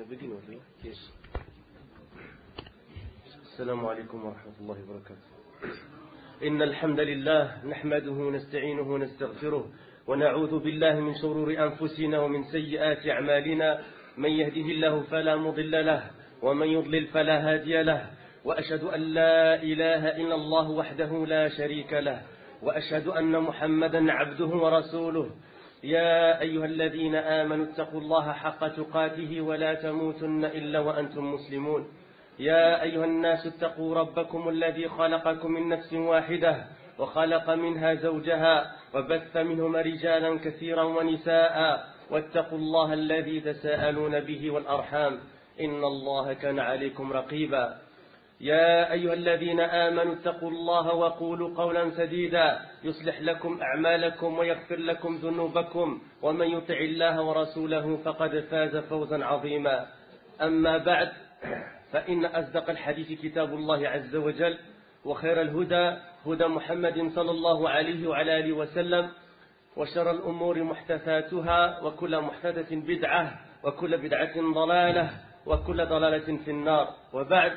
السلام عليكم ورحمة الله وبركاته. إن الحمد لله نحمده ونستعينه ونستغفره ونعوذ بالله من شرور أنفسنا ومن سيئات أعمالنا. من يهده الله فلا مضل له ومن يضلل فلا هادي له، وأشهد أن لا إله إلا الله وحده لا شريك له، وأشهد أن محمدا عبده ورسوله. يا أيها الذين آمنوا اتقوا الله حق تقاته ولا تموتن إلا وأنتم مسلمون. يا أيها الناس اتقوا ربكم الذي خلقكم من نفس واحدة وخلق منها زوجها وبث منهما رجالا كثيرا ونساء، واتقوا الله الذي تساءلون به والأرحام إن الله كان عليكم رقيبا. يا أيها الذين آمنوا اتقوا الله وقولوا قولا سديدا يصلح لكم أعمالكم ويغفر لكم ذنوبكم، ومن يطع الله ورسوله فقد فاز فوزا عظيما. أما بعد، فإن أصدق الحديث كتاب الله عز وجل، وخير الهدى هدى محمد صلى الله عليه وعلى آله وسلم، وشر الأمور محدثاتها وكل محدثة بدعة وكل بدعة ضلالة وكل ضلالة في النار. وبعد.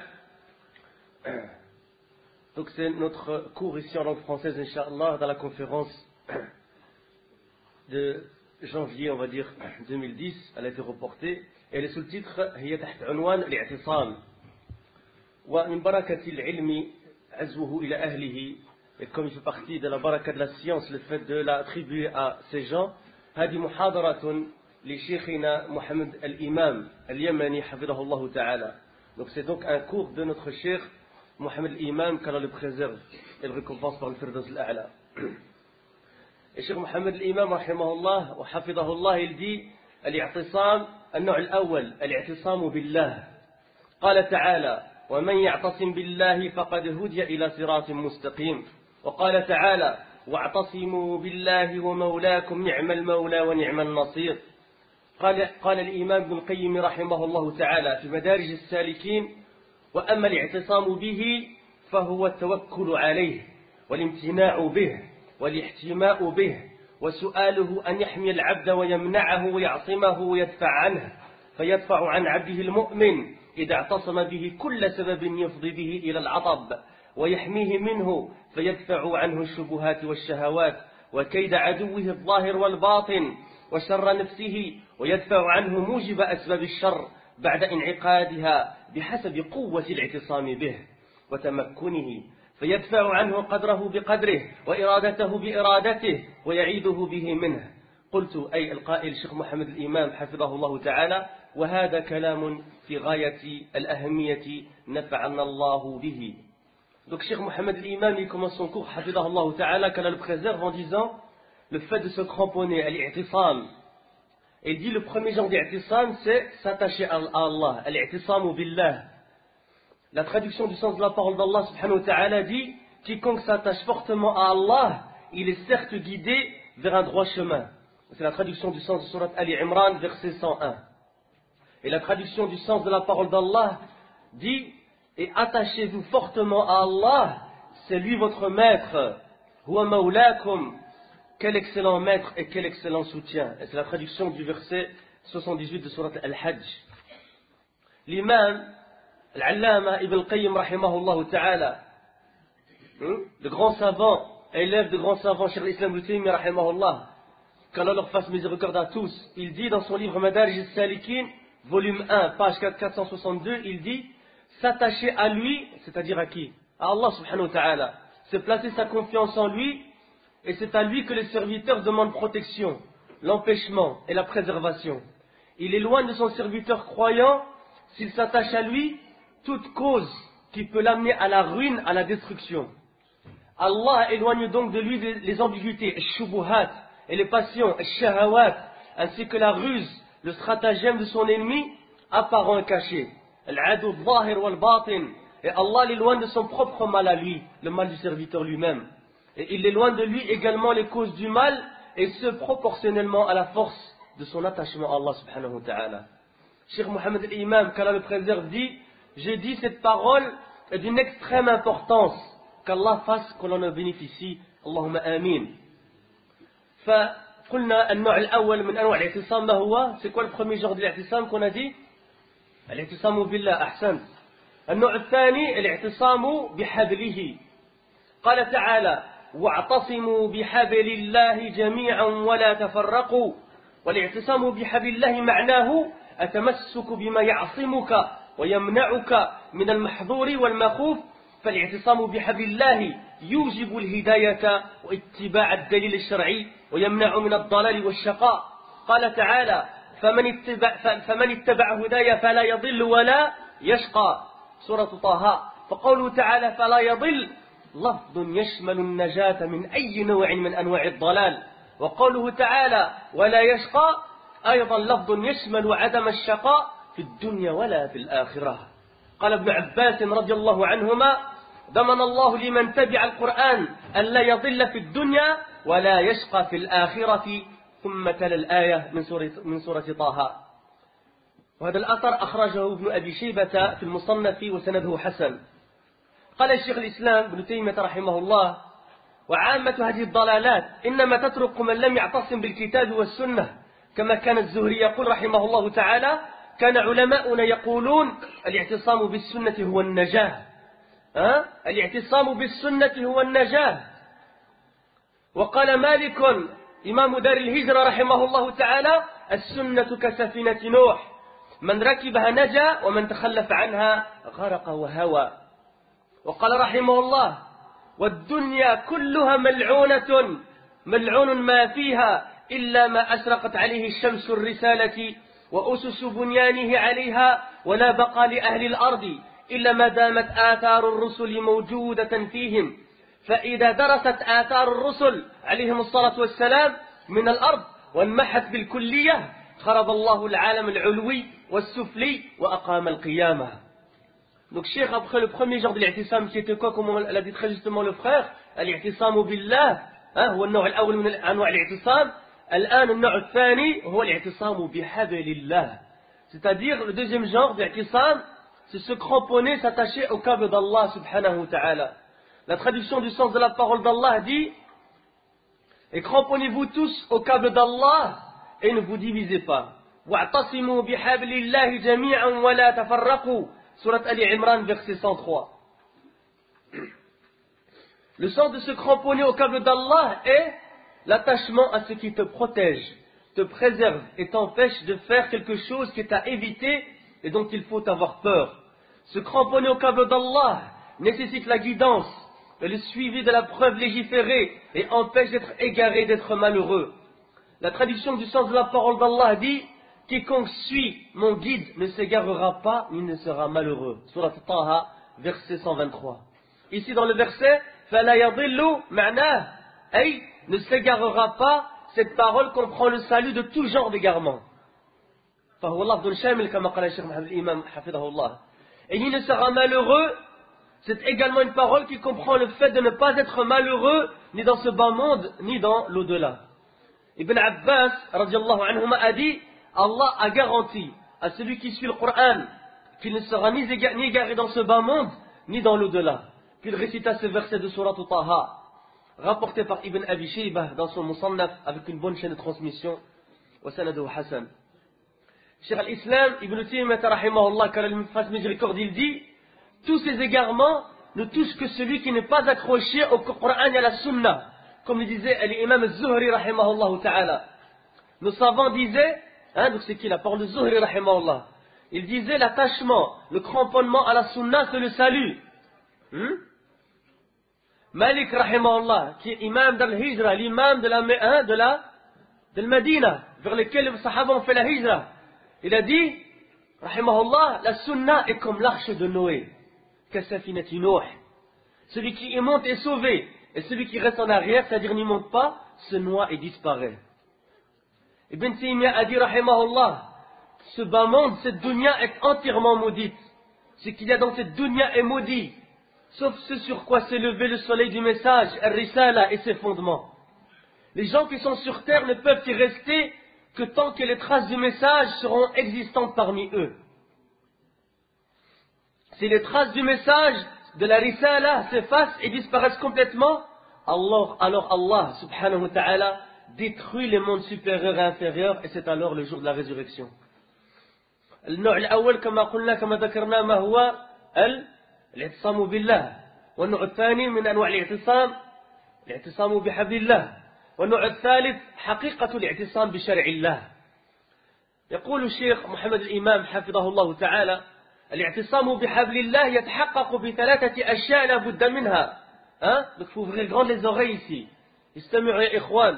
Donc c'est notre cours ici en langue française, Inch'Allah, dans la conférence de janvier, on va dire, 2010. Elle a été reportée. Et le sous-titre هي تحت عنوان الاعتصام ومن بركة العلم عزوه إلى أهله. Et comme il fait partie de la baraka de la science, le fait de l'attribuer à ces gens, هذه محاضرة لشيخنا محمد الإمام اليمني حفظه الله تعالى. Donc c'est donc un cours de notre cheikh Mohamed l'Imam, qu'Allah le préserve et le récompense par le Firdaus al-A'la. Et Cheikh Mohamed l'Imam rahimahullah wa hafidahullah, il dit الاعتصام النوع الأول الاعتصام بالله. قال تعالى ومن يعتصم بالله فقد هدي إلى صراط مستقيم. وقال تعالى واعتصموا بالله ومولاكم نعم المولى ونعم النصير. قال الإمام ابن القيم رحمه الله تعالى في مدارج السالكين وأما الاعتصام به فهو التوكل عليه والامتناع به والاحتماء به وسؤاله أن يحمي العبد ويمنعه ويعصمه ويدفع عنه، فيدفع عن عبده المؤمن إذا اعتصم به كل سبب يفضي به إلى العطب، ويحميه منه فيدفع عنه الشبهات والشهوات وكيد عدوه الظاهر والباطن وشر نفسه، ويدفع عنه موجب أسباب الشر بعد انعقادها بحسب قوة الاعتصام به وتمكنه، فيدفع عنه قدره بقدره وإرادته بإرادته ويعيده به منه. قلت أي القائل الشيخ محمد الإمام حفظه الله تعالى، وهذا كلام في غاية الأهمية نفعنا الله به. Donc Cheikh Mohamed l'Imam, il commence son cours حفظه الله تعالى, qu'Allah le préserve, en disant le fait de se cramponner à l'i'tisam. Il dit le premier genre d'i'tisam, c'est s'attacher à Allah, al-i'tisamu billah. La traduction du sens de la parole d'Allah subhanahu wa ta'ala dit quiconque s'attache fortement à Allah, il est certes guidé vers un droit chemin. C'est la traduction du sens de surat Ali Imran, verset 101. Et la traduction du sens de la parole d'Allah dit et attachez-vous fortement à Allah, c'est lui votre maître. Huwa mawlakum. Quel excellent maître et quel excellent soutien. Et c'est la traduction du verset 78 de surat Al-Hajj. L'imam Al-Allama Ibn Qayyim rahimahullah ta'ala, le grand savant, élève de grand savant Cheikh l'Islam Ibn Taymiyyah rahimahullah, qu'Allah leur fasse miséricorde à tous, il dit dans son livre Madarij al-Salikin, volume 1, page 462, il dit s'attacher à lui, c'est-à-dire à qui? À Allah subhanahu wa ta'ala. C'est placer sa confiance en lui. Et c'est à lui que les serviteurs demandent protection, l'empêchement et la préservation. Il éloigne de son serviteur croyant, s'il s'attache à lui, toute cause qui peut l'amener à la ruine, à la destruction. Allah éloigne donc de lui les ambiguïtés, les shubuhat, et les passions, les shahawat, ainsi que la ruse, le stratagème de son ennemi, apparent et caché. Al-adu al-zahir wal-batin. Et Allah l'éloigne de son propre mal à lui, le mal du serviteur lui-même. Et il éloigne de lui également les causes du mal, et ce proportionnellement à la force de son attachement à Allah subhanahu wa ta'ala. Cheikh Mohamed l'Imam, qu'Allah le préserve, dit j'ai dit cette parole est d'une extrême importance, qu'Allah fasse que l'on en bénéficie. Allahumma amin. فقلنا النوع الأول من أنواع الاعتصام ما هو؟ C'est quoi le premier genre de l'aعتصام qu'on a dit? الاعتصام بالله أحسنت. النوع الثاني الاعتصام بحبله. قال تعالى واعتصموا بحبل الله جميعا ولا تفرقوا. والاعتصام بحبل الله معناه التمسك بما يعصمك ويمنعك من المحظور والمخوف. فالاعتصام بحبل الله يوجب الهداية واتباع الدليل الشرعي ويمنع من الضلال والشقاء. قال تعالى فمن اتبع هدايا فلا يضل ولا يشقى، سورة طه. فقوله تعالى فلا يضل لفظ يشمل النجاة من أي نوع من أنواع الضلال، وقوله تعالى ولا يشقى أيضا لفظ يشمل عدم الشقاء في الدنيا ولا في الآخرة. قال ابن عباس رضي الله عنهما ضمن الله لمن تبع القرآن أن لا يضل في الدنيا ولا يشقى في الآخرة، ثم تلا الآية من سورة طه. وهذا الأثر أخرجه ابن أبي شيبة في المصنف وسنده حسن. قال الشيخ الإسلام ابن تيمية رحمه الله وعامة هذه الضلالات إنما تترك من لم يعتصم بالكتاب والسنة، كما كان الزهري يقول رحمه الله تعالى كان علماؤنا يقولون الاعتصام بالسنة هو النجاة. الاعتصام بالسنة هو النجاة. وقال مالك إمام دار الهجرة رحمه الله تعالى السنة كسفينة نوح، من ركبها نجا ومن تخلف عنها غرق وهوى. وقال رحمه الله والدنيا كلها ملعونة ملعون ما فيها إلا ما أشرقت عليه الشمس الرسالة وأسس بنيانه عليها، ولا بقى لأهل الأرض إلا ما دامت آثار الرسل موجودة فيهم. فإذا درست آثار الرسل عليهم الصلاة والسلام من الأرض وانمحت بالكلية خرب الله العالم العلوي والسفلي وأقام القيامة. Donc Cheikh, après le premier genre de l'I'tisam qui était quoi, comme l'a dit très justement le frère, الاعتصام بالله هو النوع الأول من أنواع الاعتصام. الآن النوع الثاني هو الاعتصام بحبل الله. C'est-à-dire le deuxième genre d'I'tisam, c'est se cramponner, s'attacher au câble d'Allah subhanahu wa ta'ala. La traduction du sens de la parole d'Allah dit et cramponnez-vous tous au câble d'Allah et ne vous divisez pas. واعتصموا بحبل الله جميعا ولا تفرقوا. Surat Ali Imran, verset 103. Le sens de se cramponner au câble d'Allah est l'attachement à ce qui te protège, te préserve et t'empêche de faire quelque chose qui est à éviter et dont il faut avoir peur. Se cramponner au câble d'Allah nécessite la guidance et le suivi de la preuve légiférée et empêche d'être égaré, d'être malheureux. La traduction du sens de la parole d'Allah dit quiconque suit mon guide ne s'égarera pas ni ne sera malheureux. Surat Taha, verset 123. Ici dans le verset, فَلَا يَضِلُّ مَعْنَاهُ أي ne s'égarera pas, cette parole comprend le salut de tout genre d'égarement. فهو لفظ شامل كما قال الشيخ محمد الإمام حفظه الله. Et il ne sera malheureux, c'est également une parole qui comprend le fait de ne pas être malheureux ni dans ce bas monde ni dans l'au-delà. Ibn Abbas radiallahu anhuma a dit Allah a garanti à celui qui suit le Coran qu'il ne sera ni égaré dans ce bas monde, ni dans l'au-delà. Puis il récita ce verset de Surat Taha, rapporté par Ibn Abi Shaybah dans son Musannaf avec une bonne chaîne de transmission, wa sanaduhu Hassan. Cheikh al-Islam, Ibn Taymiyyah rahimahullah, car le fasse miséricorde, il dit tous ces égarements ne touchent que celui qui n'est pas accroché au Coran et à la Sunna, comme le disait l'imam al-Zuhri rahimahullah ta'ala. Nos savants disaient, donc c'est qui la parole de Zuhri rahimahullah, il disait l'attachement, le cramponnement à la Sunna, c'est le salut. Malik rahimahullah, qui est imam de l'Hijra, l'imam de la Medina, vers lequel les Sahaba ont fait la Hijra, il a dit, rahimahullah, la Sunna est comme l'arche de Noé, kasafinati Nuh. Celui qui y monte est sauvé, et celui qui reste en arrière, c'est-à-dire n'y monte pas, se noie et disparaît. Ibn Taymiyyah a dit, rahimahullah, ce bas monde, cette dunya est entièrement maudite. Ce qu'il y a dans cette dunya est maudit, sauf ce sur quoi s'est levé le soleil du message, al-Risala et ses fondements. Les gens qui sont sur terre ne peuvent y rester que tant que les traces du message seront existantes parmi eux. Si les traces du message de la Risala s'effacent et disparaissent complètement, alors Allah subhanahu wa ta'ala détruit les mondes supérieurs et inférieurs, et c'est alors le jour de la résurrection. النوع الأول كما قلنا كما ذكرنا ما هو الاعتصام بالله، والنوع الثاني من أنواع الاعتصام بحبل الله، والنوع الثالث حقيقة الاعتصام بشرع الله. يقول الشيخ محمد الإمام حفظه الله تعالى: الاعتصام بحبل الله يتحقق بثلاثة أشياء لا بد منها. Donc il faut ouvrir grand les oreilles ici. استمعوا يا إخوان.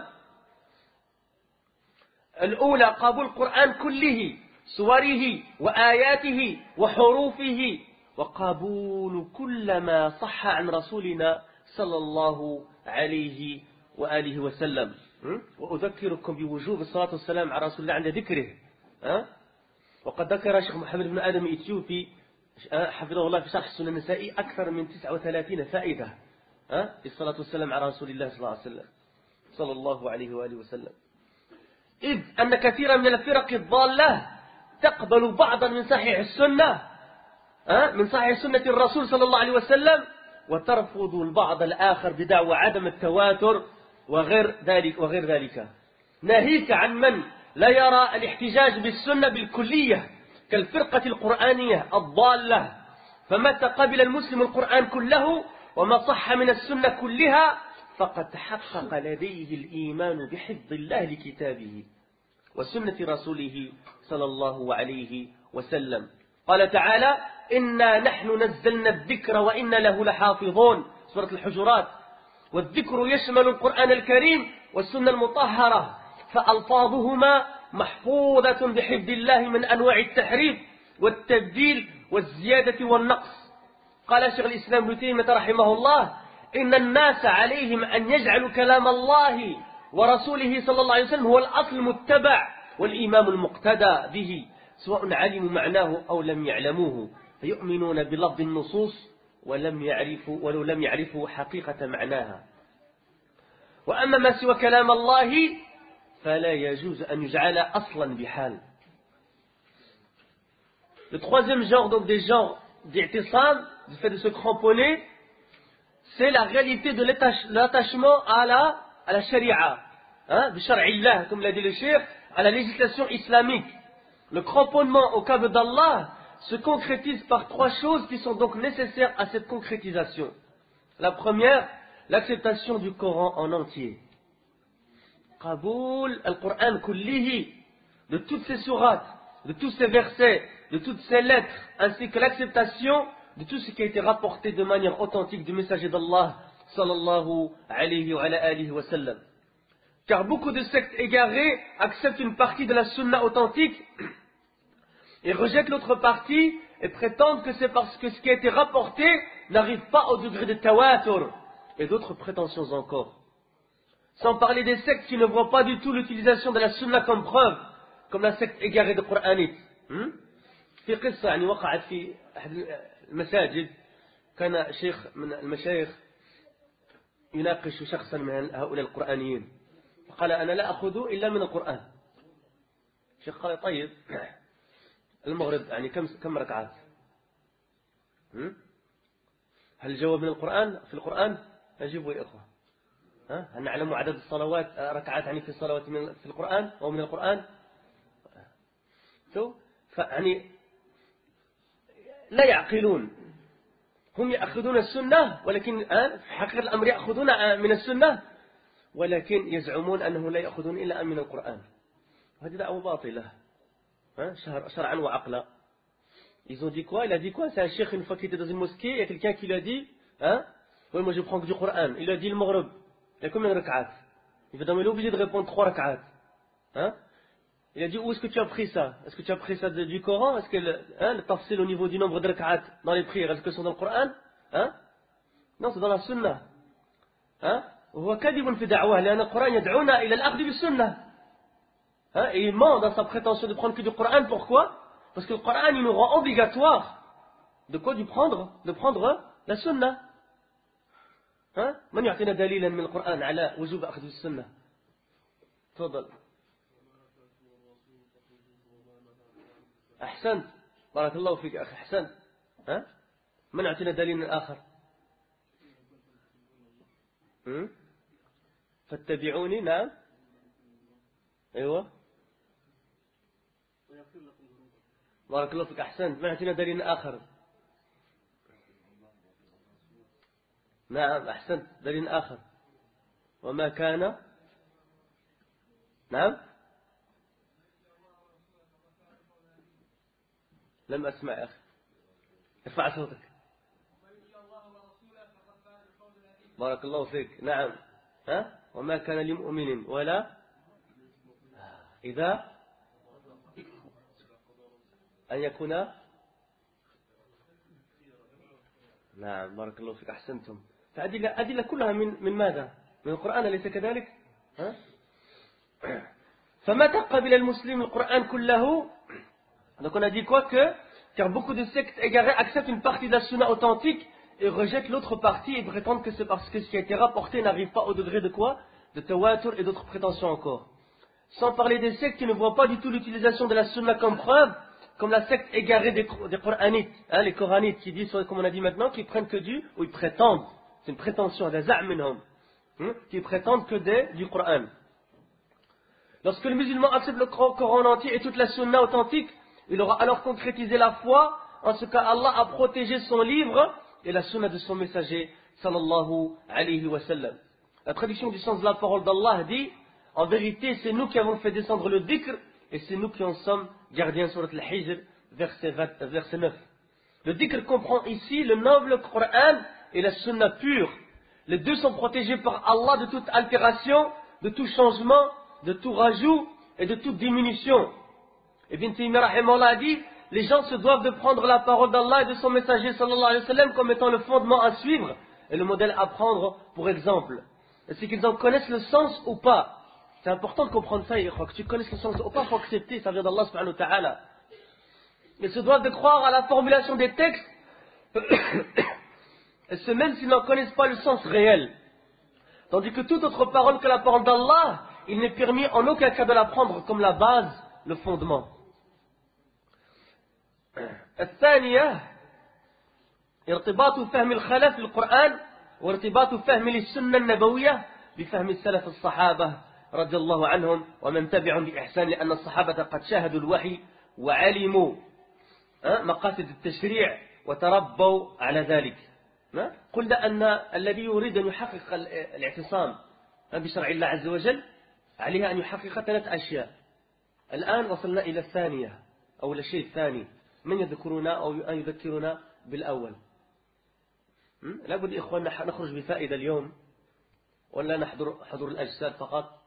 الأولى قبول القرآن كله، صوره وآياته وحروفه، وقبول كل ما صح عن رسولنا صلى الله عليه وآله وسلم. وأذكركم بوجوب الصلاة والسلام على رسول الله عند ذكره. وقد ذكر الشيخ محمد بن آدم الإثيوبي حفظه الله في شرح السنن النسائي أكثر من 39 فائدة للصلاة والسلام على رسول الله صلى الله عليه وآله وسلم. إذ أن كثيرا من الفرق الضالة تقبل بعضا من صحيح السنة من صحيح سنة الرسول صلى الله عليه وسلم، وترفض البعض الآخر بدعوى عدم التواتر وغير ذلك. ناهيك عن من لا يرى الاحتجاج بالسنة بالكلية كالفرقة القرآنية الضالة، فمتى قبل المسلم القرآن كله وما صح من السنة كلها فقد تحقق لديه الإيمان بحفظ الله لكتابه وسنة رسوله صلى الله عليه وسلم. قال تعالى: إنا نحن نزلنا الذكر وإنا له لحافظون، سورة الحجرات. والذكر يشمل القرآن الكريم والسنة المطهرة، فألفاظهما محفوظة بحفظ الله من أنواع التحريف والتبديل والزيادة والنقص. قال شيخ الإسلام ابن تيمية رحمه الله: إن الناس عليهم أن يجعلوا كلام الله ورسوله صلى الله عليه وسلم هو الأصل المتبع والإمام المقتدى به، سواء علموا معناه أو لم يعلموه، فيؤمنون بلفظ النصوص ولو لم يعرفوا حقيقة معناها. وأما ما سوى كلام الله فلا يجوز أن يجعل أصلا بحال. Le troisième genre, donc des genres d'I'tisam, du fait de se cramponner, c'est la réalité de l'attachement à la sharia, bishar'illah, comme l'a dit le cheikh, à la législation islamique. Le cramponnement au câble d'Allah se concrétise par trois choses qui sont donc nécessaires à cette concrétisation. La première, l'acceptation du Coran en entier. Qaboul al-Qur'an kullihi, de toutes ces sourates, de tous ces versets, de toutes ces lettres, ainsi que l'acceptation de tout ce qui a été rapporté de manière authentique du messager d'Allah sallallahu alayhi wa sallam. Car beaucoup de sectes égarées acceptent une partie de la sunna authentique et rejettent l'autre partie et prétendent que c'est parce que ce qui a été rapporté n'arrive pas au degré de tawatur et d'autres prétentions encore. Sans parler des sectes qui ne voient pas du tout l'utilisation de la sunna comme preuve, comme la secte égarée de Qur'anite. في قصة يعني وقعت في أحد المساجد، كان شيخ من المشايخ يناقش شخصا من هؤلاء القرآنيين، فقال: أنا لا أخذ إلا من القرآن. الشيخ قال: طيب المغرب يعني كم ركعات؟ هل الجواب من القرآن في القرآن؟ أجيبوا يا إخوة. هل نعلم عدد الصلوات ركعات يعني في الصلوات في القرآن أو من القرآن؟ فيعني لا يعقلون. هم يأخذون السنة، ولكن في حقيقة الأمر يأخذون من السنة، ولكن يزعمون أنه لا يأخذون إلا من القرآن. هذه دعوة باطلة شرعا وعقلا. Ils ont dit quoi? Il a dit quoi? C'est un cheikh une fois qu'il était dans une mosquée, il y a quelqu'un qui lui a dit: oui, moi je prends que du Coran. Il a dit le Maghreb. Il y a combien de rak'at? Évidemment, il est obligé de répondre 3 rak'at. Il a dit: où est-ce que tu as pris ça? Est-ce que tu as pris ça du Coran? Est-ce que le tafsil au niveau du nombre de rak'at dans les prières, est-ce que c'est dans le Coran? Non, c'est dans la Sunna. وهو كذب في دعواه لأن القرآن يدعونا إلى الأخذ بالسنة. Et il ment dans sa prétention de prendre que du Coran. Pourquoi? Parce que le Coran il nous rend obligatoire de quoi? De prendre la Sunna. من يعطينا دليلا من القرآن على وجوب أخذ السنة؟ تفضل. أحسنت، بارك الله فيك أخي، أحسنت. من يعطينا دليل آخر؟ فاتبعوني. نعم، أيوة. بارك الله فيك أحسنت. ما أعطينا دليل آخر. نعم أحسنت، دليل آخر. وما كان. نعم لم أسمع يا أخي، ارفع صوتك. بارك الله فيك. نعم ها؟ وما كان لمؤمن ولا إذا أن يكون. نعم بارك الله فيك أحسنتم. فأدلة كلها من ماذا؟ من القرآن، أليس كذلك؟ ها؟ فمتى قبل المسلم القرآن كله؟ Donc on a dit quoi que, car beaucoup de sectes égarés acceptent une partie de la sunna authentique et rejettent l'autre partie et prétendent que c'est parce que ce qui a été rapporté n'arrive pas au degré de quoi? De tawatur et d'autres prétentions encore. Sans parler des sectes qui ne voient pas du tout l'utilisation de la sunna comme preuve, comme la secte égarée des Coranites, hein, les Coranites qui disent, comme on a dit maintenant, qu'ils prennent que ou ils prétendent, c'est une prétention, des za'minhum, qui prétendent que du Coran. Lorsque le musulman accepte le Coran entier et toute la sunna authentique, il aura alors concrétisé la foi en ce qu'Allah a protégé son livre et la sunna de son messager sallallahu alayhi wa sallam. La traduction du sens de la parole d'Allah dit: en vérité, c'est nous qui avons fait descendre le dhikr et c'est nous qui en sommes gardiens. Surat al-Hijr, verset 9. Le dhikr comprend ici le noble Coran et la sunna pure. Les deux sont protégés par Allah de toute altération, de tout changement, de tout rajout et de toute diminution. Ibn Taymiyyah rahimahullah a dit: les gens se doivent de prendre la parole d'Allah et de son messager sallallahu alayhi wa sallam comme étant le fondement à suivre et le modèle à prendre pour exemple. Et c'est qu'ils en connaissent le sens ou pas. C'est important de comprendre ça, que tu connaisses le sens ou pas, il faut accepter, ça vient d'Allah subhanahu wa ta'ala. Ils se doivent de croire à la formulation des textes, et ce même s'ils n'en connaissent pas le sens réel. Tandis que toute autre parole que la parole d'Allah, il n'est permis en aucun cas de la prendre comme la base, le fondement. الثانية ارتباط فهم الخلف للقرآن وارتباط فهم للسنة النبوية بفهم السلف الصحابة رضي الله عنهم ومن تبعهم بإحسان، لأن الصحابة قد شاهدوا الوحي وعلموا مقاصد التشريع وتربوا على ذلك. قلنا أن الذي يريد أن يحقق الاعتصام بشرع الله عز وجل عليه أن يحقق 3 أشياء. الآن وصلنا إلى الثانية أو إلى الشيء الثاني. من يذكرنا أو أن يذكرنا بالأول؟ لابد إخواننا نخرج بفائدة اليوم ولا نحضر حضور الأجساد فقط.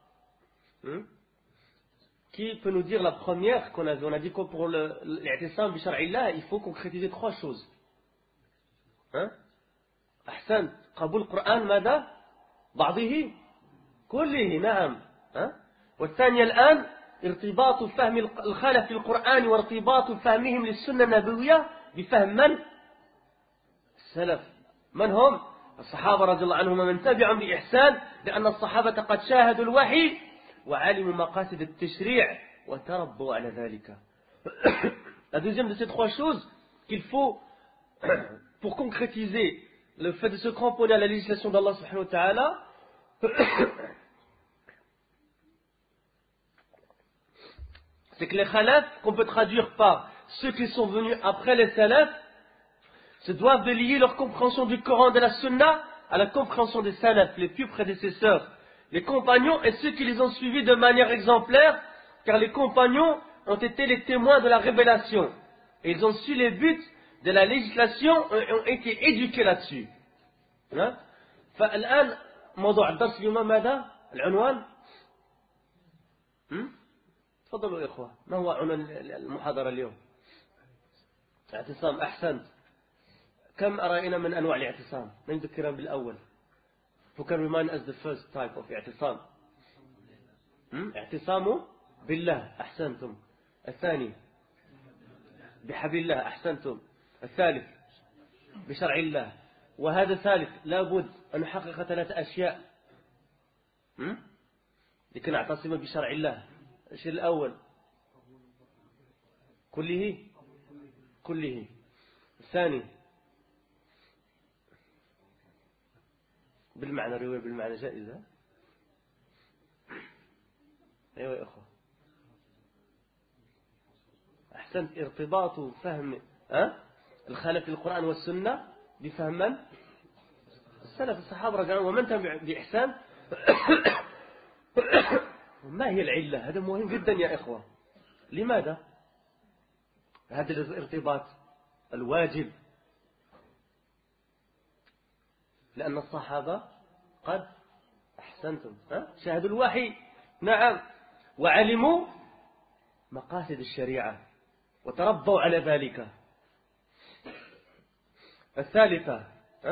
Qui peut nous dire la première qu'on a vu? On a dit que pour l'I'tisam bi shar'illah, il faut concrétiser 3 choses. أحسن. قبول القرآن ماذا؟ بعضه كله. نعم. والثانية الآن ارتباط فهم الخلف للقرآن وارتباط فهمهم للسنة النبوية بفهم من؟ السلف. من هم؟ الصحابة رضي الله عنهم ومن تبعهم بإحسان، لأن الصحابة قد شاهدوا الوحي وعلموا مقاصد التشريع وتربوا على ذلك. La deuxième de ces 3 choses qu'il faut pour concrétiser le fait de se cramponner à la législation d'Allah subhanahu wa ta'ala, c'est que les khalaf, qu'on peut traduire par ceux qui sont venus après les salaf, se doivent de lier leur compréhension du Coran et de la Sunna à la compréhension des salaf, les pieux prédécesseurs, les compagnons et ceux qui les ont suivis de manière exemplaire, car les compagnons ont été les témoins de la révélation. Et ils ont su les buts de la législation et ont été éduqués là-dessus. فالآن موضوع الدرس اليوم ماذا؟ العنوان؟ تفضلوا يا إخوة، ما هو عنوان المحاضرة اليوم؟ اعتصام. أحسنت. كم رأينا من أنواع الاعتصام؟ نذكرها بالأول. Who can remind us the first type of اعتصام؟ اعتصام بالله. أحسنتم. الثاني بحبل الله. أحسنتم. الثالث بشرع الله. وهذا ثالث لابد أن نحقق 3 أشياء لكي نعتصم بشرع الله. الشيء الأول كله. الثاني بالمعنى، رواية بالمعنى جائزة. أيوة يا أخوة أحسنت، ارتباط فهم الخلف للقرآن والسنة بفهم من؟ السلف الصحابة رضي الله عنهم ومن تبع بإحسان. ما هي العلة؟ هذا مهم جدا يا إخوة. لماذا هذا الارتباط الواجب؟ لأن الصحابة قد أحسنتم شاهدوا الوحي، نعم، وعلموا مقاصد الشريعة وتربوا على ذلك. الثالثة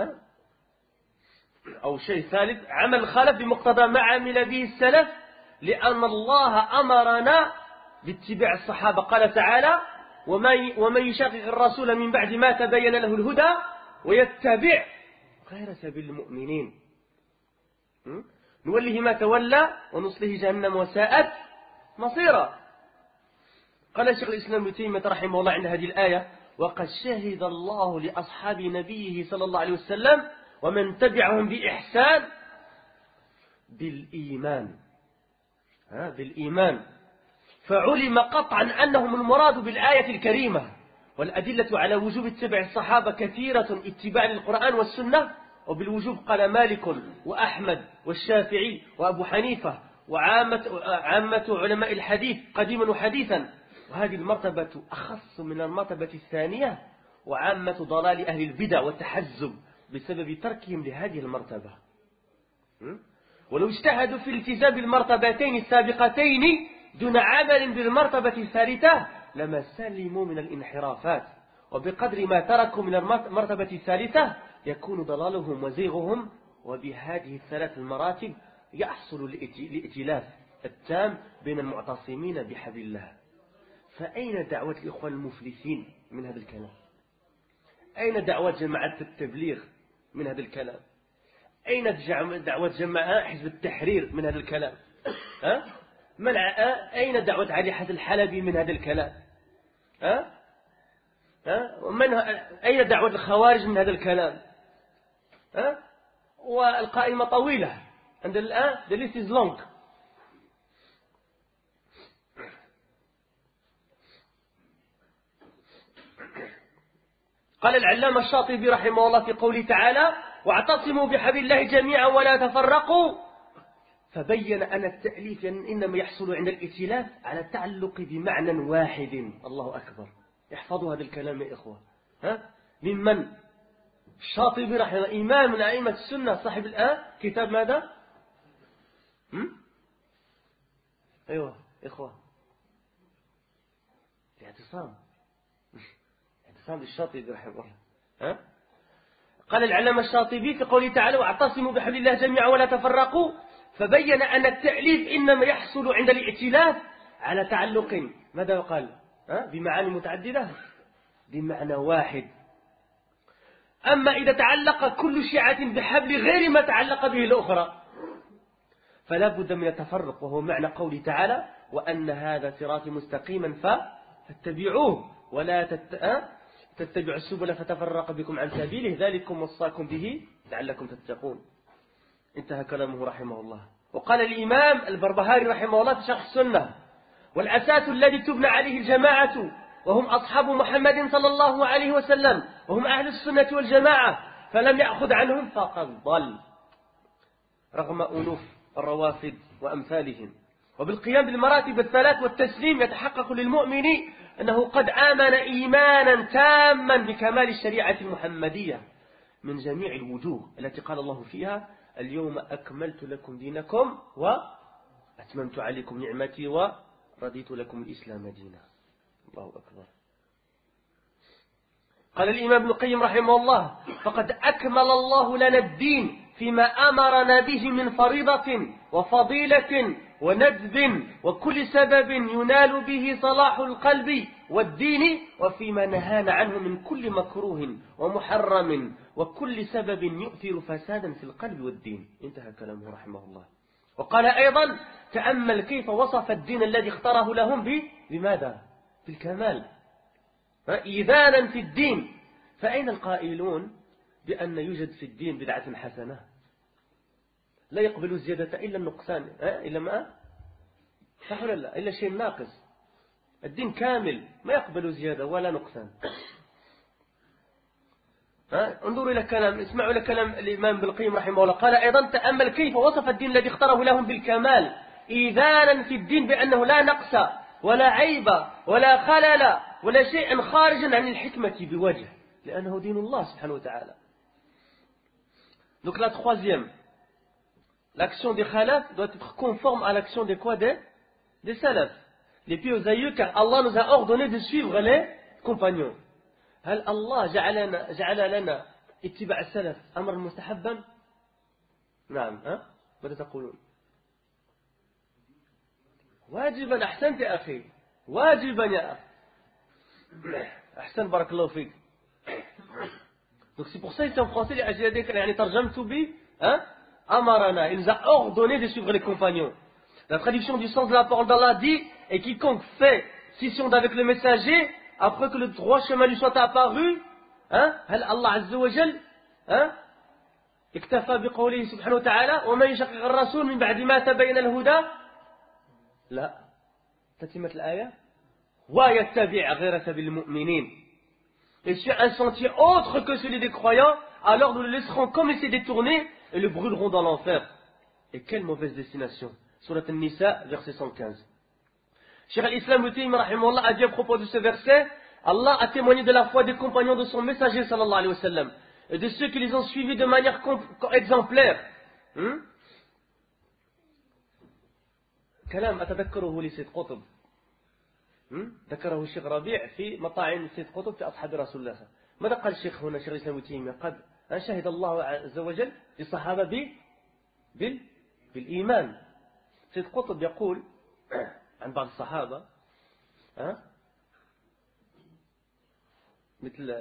أو شيء ثالث، عمل الخلف بمقتضى ما عمل به السلف، لأن الله أمرنا باتباع الصحابة. قال تعالى: ومن يشاقق الرسول من بعد ما تبين له الهدى ويتبع غير سبيل المؤمنين نوله ما تولى ونصله جهنم وساءت مصيرا. قال شيخ الإسلام ابن تيمية رحمه الله عند هذه الآية: وقد شهد الله لأصحاب نبيه صلى الله عليه وسلم ومن تبعهم بإحسان بالإيمان، فعلم قطعا أنهم المراد بالآية الكريمة. والأدلة على وجوب اتباع الصحابة كثيرة اتباعا للقرآن والسنة. وبالوجوب قال مالك وأحمد والشافعي وأبو حنيفة وعامة علماء الحديث قديما وحديثا. وهذه المرتبة أخص من المرتبة الثانية، وعامة ضلال أهل البدع والتحزب بسبب تركهم لهذه المرتبة. ولو اجتهدوا في الالتزام بالمرتبتين السابقتين دون عمل بالمرتبة الثالثة لما سلموا من الانحرافات. وبقدر ما تركوا من المرتبة الثالثة يكون ضلالهم وزيغهم. وبهذه الثلاث المراتب يحصل الائتلاف التام بين المعتصمين بحبل الله. فأين دعوة الإخوان المفلسين من هذا الكلام؟ أين دعوة جماعة التبليغ من هذا الكلام؟ أين دعوة جماعة حزب التحرير من هذا الكلام؟ أين دعوة علي حسن الحلبي من هذا الكلام؟ أين دعوة الخوارج من هذا الكلام؟ والقائمة طويلة عند الآن the list is long. قال العلامة الشاطبي رحمه الله في قوله تعالى: واعتصموا بحبل الله جميعا ولا تفرقوا، فبين أن التأليف إنما يحصل عند الائتلاف على التعلق بمعنى واحد. الله أكبر، احفظوا هذا الكلام يا إخوة. ممن؟ الشاطبي رحمه الله، إمام من أئمة السنة، صاحب الآن كتاب ماذا؟ أيوة إخوة، الاعتصام للشاطبي رحمه الله. قال العلامة الشاطبي في قوله تعالى: واعتصموا بحبل الله جميعا ولا تفرقوا، فبين أن التأليف إنما يحصل عند الائتلاف على تعلق ماذا قال؟ بمعاني متعددة بمعنى واحد. أما إذا تعلق كل شيعة بحبل غير ما تعلق به الأخرى فلا بد من التفرق، وهو معنى قوله تعالى: وأن هذا صراطي مستقيما فاتبعوه ولا تتبعوا السبل فتفرق بكم عن سبيله ذلكم وصاكم به لعلكم تتقون. انتهى كلامه رحمه الله. وقال الإمام البربهاري رحمه الله في شرح السنة: والأساس الذي تبنى عليه الجماعة وهم أصحاب محمد صلى الله عليه وسلم وهم أهل السنة والجماعة، فلم يأخذ عنهم فقد ضل، رغم أنوف الروافد وأمثالهم. وبالقيام بالمراتب الثلاث والتسليم يتحقق للمؤمن أنه قد آمن إيمانا تاما بكمال الشريعة المحمدية من جميع الوجوه التي قال الله فيها: اليوم أكملت لكم دينكم وأتممت عليكم نعمتي ورضيت لكم الإسلام دينا. الله أكبر. قال الإمام ابن القيم رحمه الله: فقد أكمل الله لنا الدين فيما أمرنا به من فريضة وفضيلة وندب وكل سبب ينال به صلاح القلب والدين، وفيما نهانا عنه من كل مكروه ومحرم وكل سبب يؤثر فسادا في القلب والدين. انتهى كلامه رحمه الله. وقال أيضا: تأمل كيف وصف الدين الذي اختاره لهم بماذا؟ بالكمال، إيذانا في الدين. فأين القائلون بأن يوجد في الدين بدعة حسنة؟ لا يقبل الزيادة إلا النقصان، إلا ما صح ولا لا؟ إلا شيء ناقص. الدين كامل ما يقبل زيادة ولا نقصان. انظروا إلى كلام، اسمعوا إلى كلام الإمام ابن القيم رحمه الله. قال أيضا تأمل كيف وصف الدين الذي اختاره لهم بالكمال، إيذانا في الدين بأنه لا نقص ولا عيب ولا خلل ولا شيء خارجا عن الحكمة بوجه، لأنه دين الله سبحانه وتعالى. Donc la troisième, l'action des khalaf doit être conforme à l'action des quoi, des salaf, les pieux aïeux, car Allah nous a ordonné de suivre les compagnons. هل الله جعل لنا اتباع السلف أمرا مستحبا؟ نعم. ماذا تقولون؟ واجبا. أحسنت يا أخي، واجبا يا أخي، أحسن بارك الله فيك. Donc c'est pour ça ici en français يعني ترجمت ب أمرنا، il nous a ordonné de suivre les compagnons. La traduction du sens de la parole d'Allah dit: et quiconque fait scission avec le messager après que le droit chemin lui soit apparu, هل الله عز وجل اكتفى بقوله سبحانه وتعالى ومن يشقق الرسول من بعد ما تبين الهدى؟ لا، تتمة الآية ويتبع غير سبيل المؤمنين et sur un sentier autre que celui des croyants, alors nous le laisserons comme il s'est détourné et le brûlerons dans l'enfer. Et quelle mauvaise destination. Surat An-Nisa, verset 115. Cheikh al-Islam Ibn Taymiyyah rahimahullah a dit à propos de ce verset: Allah a témoigné de la foi des compagnons de son messager sallallahu alayhi wa sallam et de ceux qui les ont suivis de manière exemplaire. كلام أتذكره لسيد قطب، ذكره الشيخ ربيع في مطاعم سيد قطب في أصحاب رسول الله. ماذا قال الشيخ هنا شيخ الإسلام ابن تيمية؟ قد أن شهد الله عز وجل للصحابة بالإيمان. سيد قطب يقول عن بعض الصحابة مثل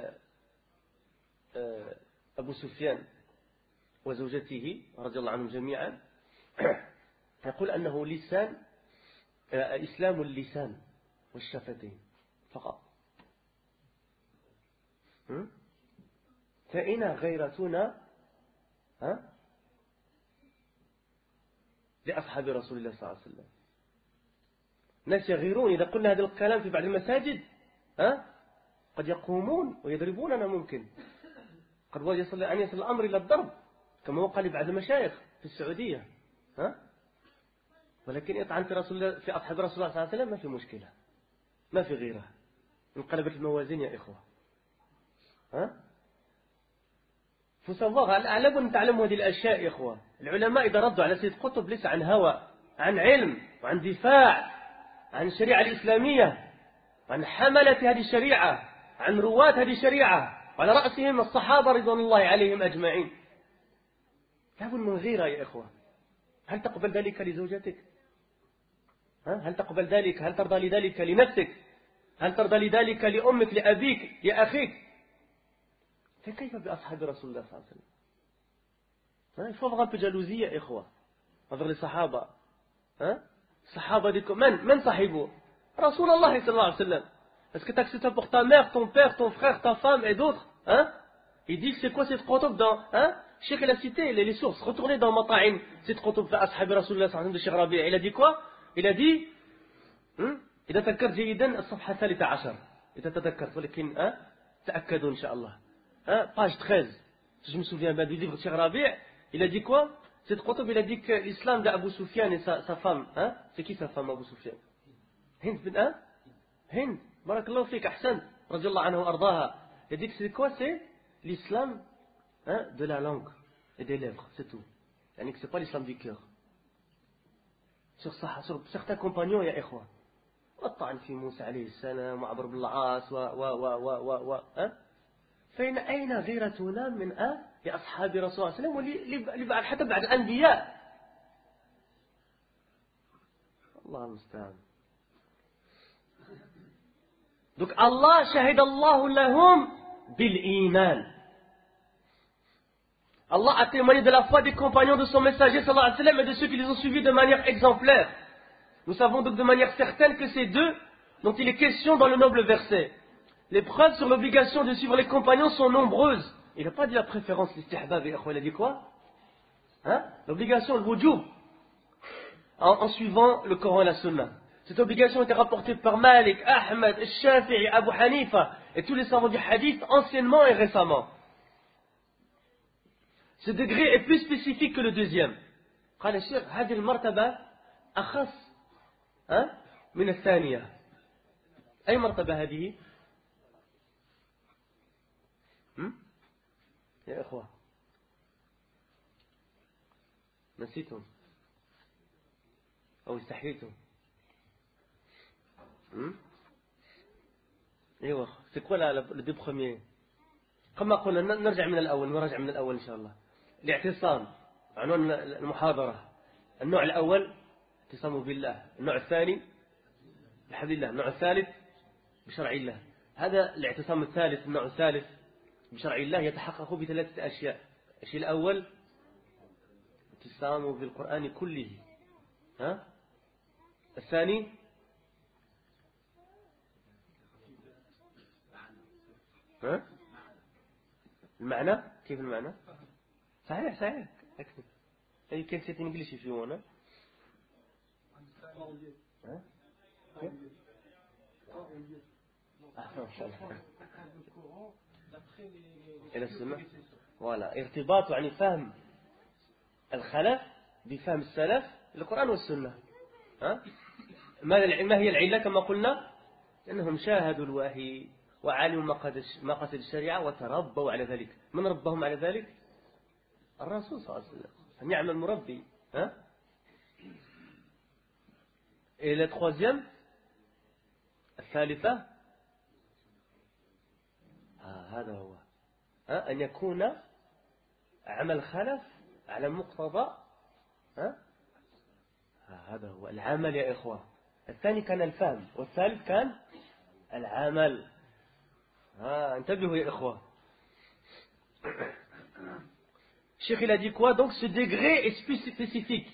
أبو سفيان وزوجته رضي الله عنهم جميعا، يقول أنه لسان إسلام اللسان والشفتين فقط. فإن غيرتنا لأصحاب رسول الله صلى الله عليه وسلم. ناس يغيرون إذا قلنا هذا الكلام في بعض المساجد قد يقومون ويضربوننا، ممكن قد يصل الأمر إلى الضرب كما وقع لبعض المشايخ في السعودية. ولكن إطعن في رسول الله في أصحاب رسول الله صلى الله عليه وسلم ما في مشكلة، ما في غيرها. انقلبت الموازين يا إخوة. لابد أن تعلموا هذه الأشياء يا إخوة. العلماء إذا ردوا على سيد قطب ليس عن هوى، عن علم وعن دفاع عن الشريعة الإسلامية، عن حملة هذه الشريعة، عن رواة هذه الشريعة، وعلى رأسهم الصحابة رضوان الله عليهم أجمعين. لابد من غيرة يا إخوة. هل تقبل ذلك لزوجتك؟ هل تقبل ذلك؟ هل ترضى لذلك لنفسك؟ هل ترضى لذلك لأمك، لأبيك، لأخيك؟ فكيف بأصحاب رسول الله صلى الله عليه وسلم؟ Il faut avoir un peu de jalousie يا إخوة envers les صحابة. الصحابة ديكم من صاحبه؟ رسول الله صلى الله عليه وسلم. Est-ce que tu acceptes ça pour ta mère, ton père, ton frère, ta femme et d'autres? Il dit que c'est quoi cette qutub dans Cheikh il a cité les sources. Retournez dans Mata'im cette qutub fa ashab Rasulullah sallallahu alayhi wa sallam de Cheikh Rabi'. Il a dit quoi? Il a dit إذا تذكرت جيدا الصفحة 13 إذا تذكرت، ولكن تأكدوا إن شاء الله. Page 13. Si je me souviens bien du livre de Cheikh Rabi', il a dit quoi? Cette qutub, il a dit que l'islam d'Abu Sufyan et sa femme, c'est qui sa femme Abu Sufyan? Hind bin Hind, barakallahu fik, ahsan, radiyallahu anhu ardaha. Il a dit que c'est quoi? C'est l'islam de la langue et des lèvres, c'est tout. Yani que c'est pas l'islam du cœur. Sur certains compagnons, il y a ikhwa. والطعن في موسى عليه السلام وعمرو بن العاص و فإن أين غيرتنا من لأصحاب رسول الله صلى الله عليه وسلم حتى بعد الأنبياء؟ الله المستعان. Donc Allah shahid Allah lahum bil iman. Allah a témoigné de la foi des compagnons de son messager sallallahu alayhi wa sallam et de ceux qui les ont suivis de manière exemplaire. Nous savons donc de manière certaine que ces deux dont il est question dans le noble verset. Les preuves sur l'obligation de suivre les compagnons sont nombreuses. Il n'a pas dit la préférence, l'istihbab, il a dit quoi? L'obligation, le wujub, en suivant le Coran et la Sunna. Cette obligation était rapportée par Malik, Ahmed, Shafi'i, Abu Hanifa et tous les savants du hadith anciennement et récemment. Ce degré est plus spécifique que le deuxième. قال الشيخ هذه المرتبة أخص من الثانية. أي مرتبة هذه؟ يا إخوة نسيتم أو استحييتم؟ ايوه c'est quoi les deux premiers كما قلنا نرجع من الأول إن شاء الله. الاعتصام عنوان المحاضرة. النوع الأول اعتصام بالله، النوع الثاني بحبل الله، النوع الثالث بشرع الله. هذا الاعتصام الثالث، النوع الثالث بشرع الله يتحقق بثلاثة أشياء. الشيء الأول اعتصام بالقرآن كله، الثاني المعنى. كيف المعنى؟ صحيح أكتب. You can say it in English if you want. إلى السنة. ولا ارتباط يعني فهم الخلف بفهم السلف للقرآن والسنة. ما هي العلة كما قلنا؟ لأنهم شاهدوا الوحي وعلموا مقاصد الشريعة وتربوا على ذلك. من ربهم على ذلك؟ الرسول صلى الله عليه وسلم. نعم المربي. Et la troisième, الثالثة، هذا هو أن يكون عمل خلف على مقتضى هذا هو العمل يا إخوة. الثاني كان الفهم والثالث كان العمل. انتبهوا يا إخوة. Cheikh il a dit quoi? Donc ce degré est spécifique.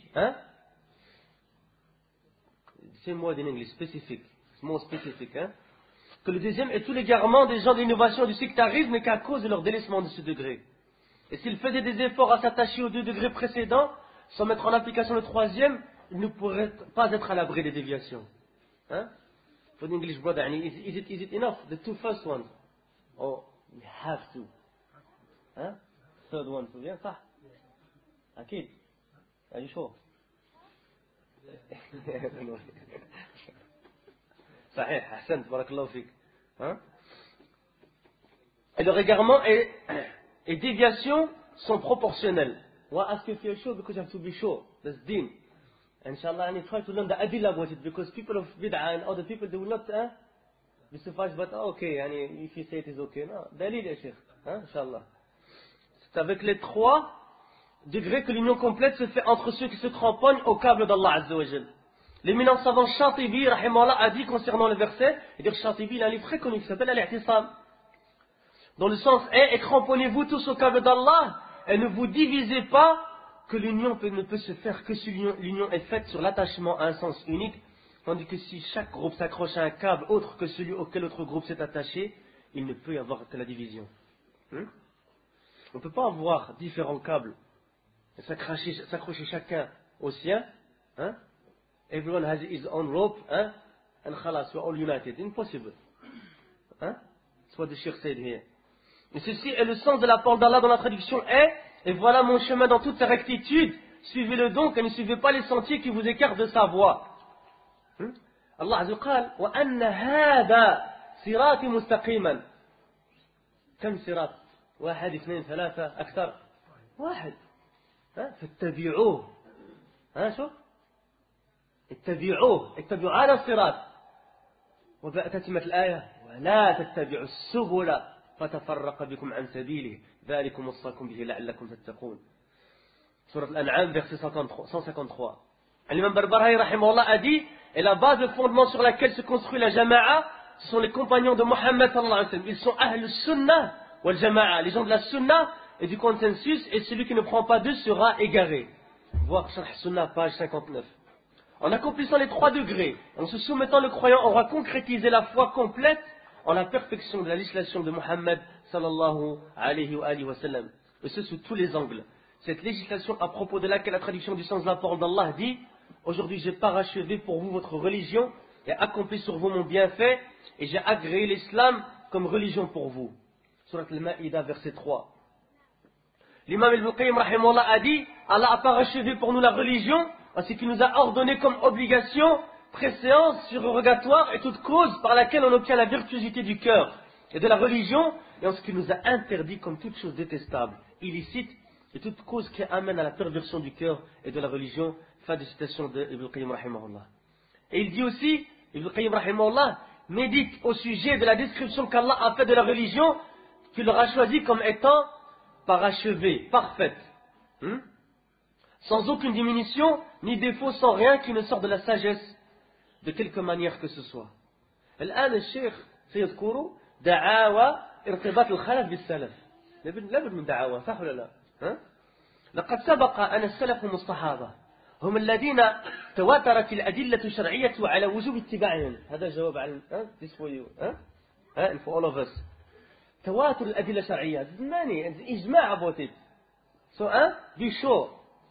C'est moi in English, spécifique. C'est more spécifique. Que le deuxième est tout l'égarement des gens de l'innovation du sectarisme n'est qu'à cause de leur délaissement de ce degré. Et s'ils faisaient des efforts à s'attacher aux deux degrés précédents, sans mettre en application le troisième, ils ne pourraient pas être à l'abri des déviations. For the English brother, is it enough? The two first ones? Or we have to? Third one, c'est bien ça? أكيد. Are you sure? صحيح أحسنت بارك الله فيك. Et le égarement et déviation sont proportionnels. Why ask if you're sure? Because you have to be sure. That's deen. Inshallah, and try to learn the adilla about it, because people of bid'ah and other people, they will not be sufficed, but okay, if you say it is okay. No, dalil ya Sheikh. Inshallah. C'est avec les trois degrés que l'union complète se fait entre ceux qui se cramponnent au câble d'Allah Azza wa Jal. L'éminent savant Shatibi, rahimahullah, a dit concernant le verset, c'est-à-dire Shatibi, il a un livre très connu qui s'appelle Al-I'tisam. Dans le sens est, et cramponnez-vous tous au câble d'Allah, et ne vous divisez pas, que l'union ne peut se faire que si l'union est faite sur l'attachement à un sens unique, tandis que si chaque groupe s'accroche à un câble autre que celui auquel l'autre groupe s'est attaché, il ne peut y avoir que la division. On ne peut pas avoir différents câbles et s'accrocher chacun au sien. Everyone has his own rope, and khalas, we're all united. Impossible. That's what the Sheikh said here. Et ceci est le sens de la parole d'Allah dans la traduction est, et voilà mon chemin dans toute sa rectitude, suivez-le donc et ne suivez pas les sentiers qui vous écartent de sa voie. Allah Azza wa Jalla, wa anna hada sirati mustaqiman. كم صراط؟ واحد اثنين ثلاثة أكثر؟ واحد. فاتبعوه. شوف؟ اتبعوا على الصراط. وتتمة الآية ولا تتبعوا السبل فتفرق بكم عن سبيله ذلكم وصاكم به لعلكم تتقون. Surat Al-An'am, verset 153. L'imam Barbahari, rahimahullah, a dit, et la base, le fondement sur laquelle se construit la jama'a, ce sont les compagnons de Mohammed sallallahu alayhi wa sallam. Ils sont ahl sunnah wal jama'a, les gens de la sunnah et du consensus, et celui qui ne prend pas d'eux sera égaré. Voir Sharh Sunnah, page 59. En accomplissant les trois degrés, en se soumettant le croyant aura concrétisé la foi complète en la perfection de la législation de Mohammed sallallahu alayhi wa sallam. Et ce sous tous les angles. Cette législation à propos de laquelle la traduction du sens de la parole d'Allah dit aujourd'hui j'ai parachevé pour vous votre religion et accompli sur vous mon bienfait et j'ai agréé l'islam comme religion pour vous. Surat al-Ma'ida, verset 3. L'imam Ibn Qayyim rahimahullah a dit, Allah a parachevé pour nous la religion, ainsi qu'il nous a ordonné comme obligation, préséance, surrogatoire et toute cause par laquelle on obtient la virtuosité du cœur et de la religion, et en ce qu'il nous a interdit comme toute chose détestable, illicite, et toute cause qui amène à la perversion du cœur et de la religion. Fin de citation de Ibn Qayyim rahimahullah. Et il dit aussi, Ibn Qayyim rahimahullah médite au sujet de la description qu'Allah a fait de la religion, qu'il aura choisi comme étant parachevée, parfaite, sans aucune diminution, ni défaut, sans rien qui ne sort de la sagesse, de quelque manière que ce soit. الآن الشيخ سيذكر دعاوى ارتباط الخلف بالسلف. لابد من دعاوى، صح ولا لا؟ لقد سبق أن السلف هم الصحابة هم الذين تواترت الأدلة الشرعية على وجوب اتباعهم. هذا جواب على this for you and for all of us. تواتر الأدلة الشرعية ماني إجماع about it. So be sure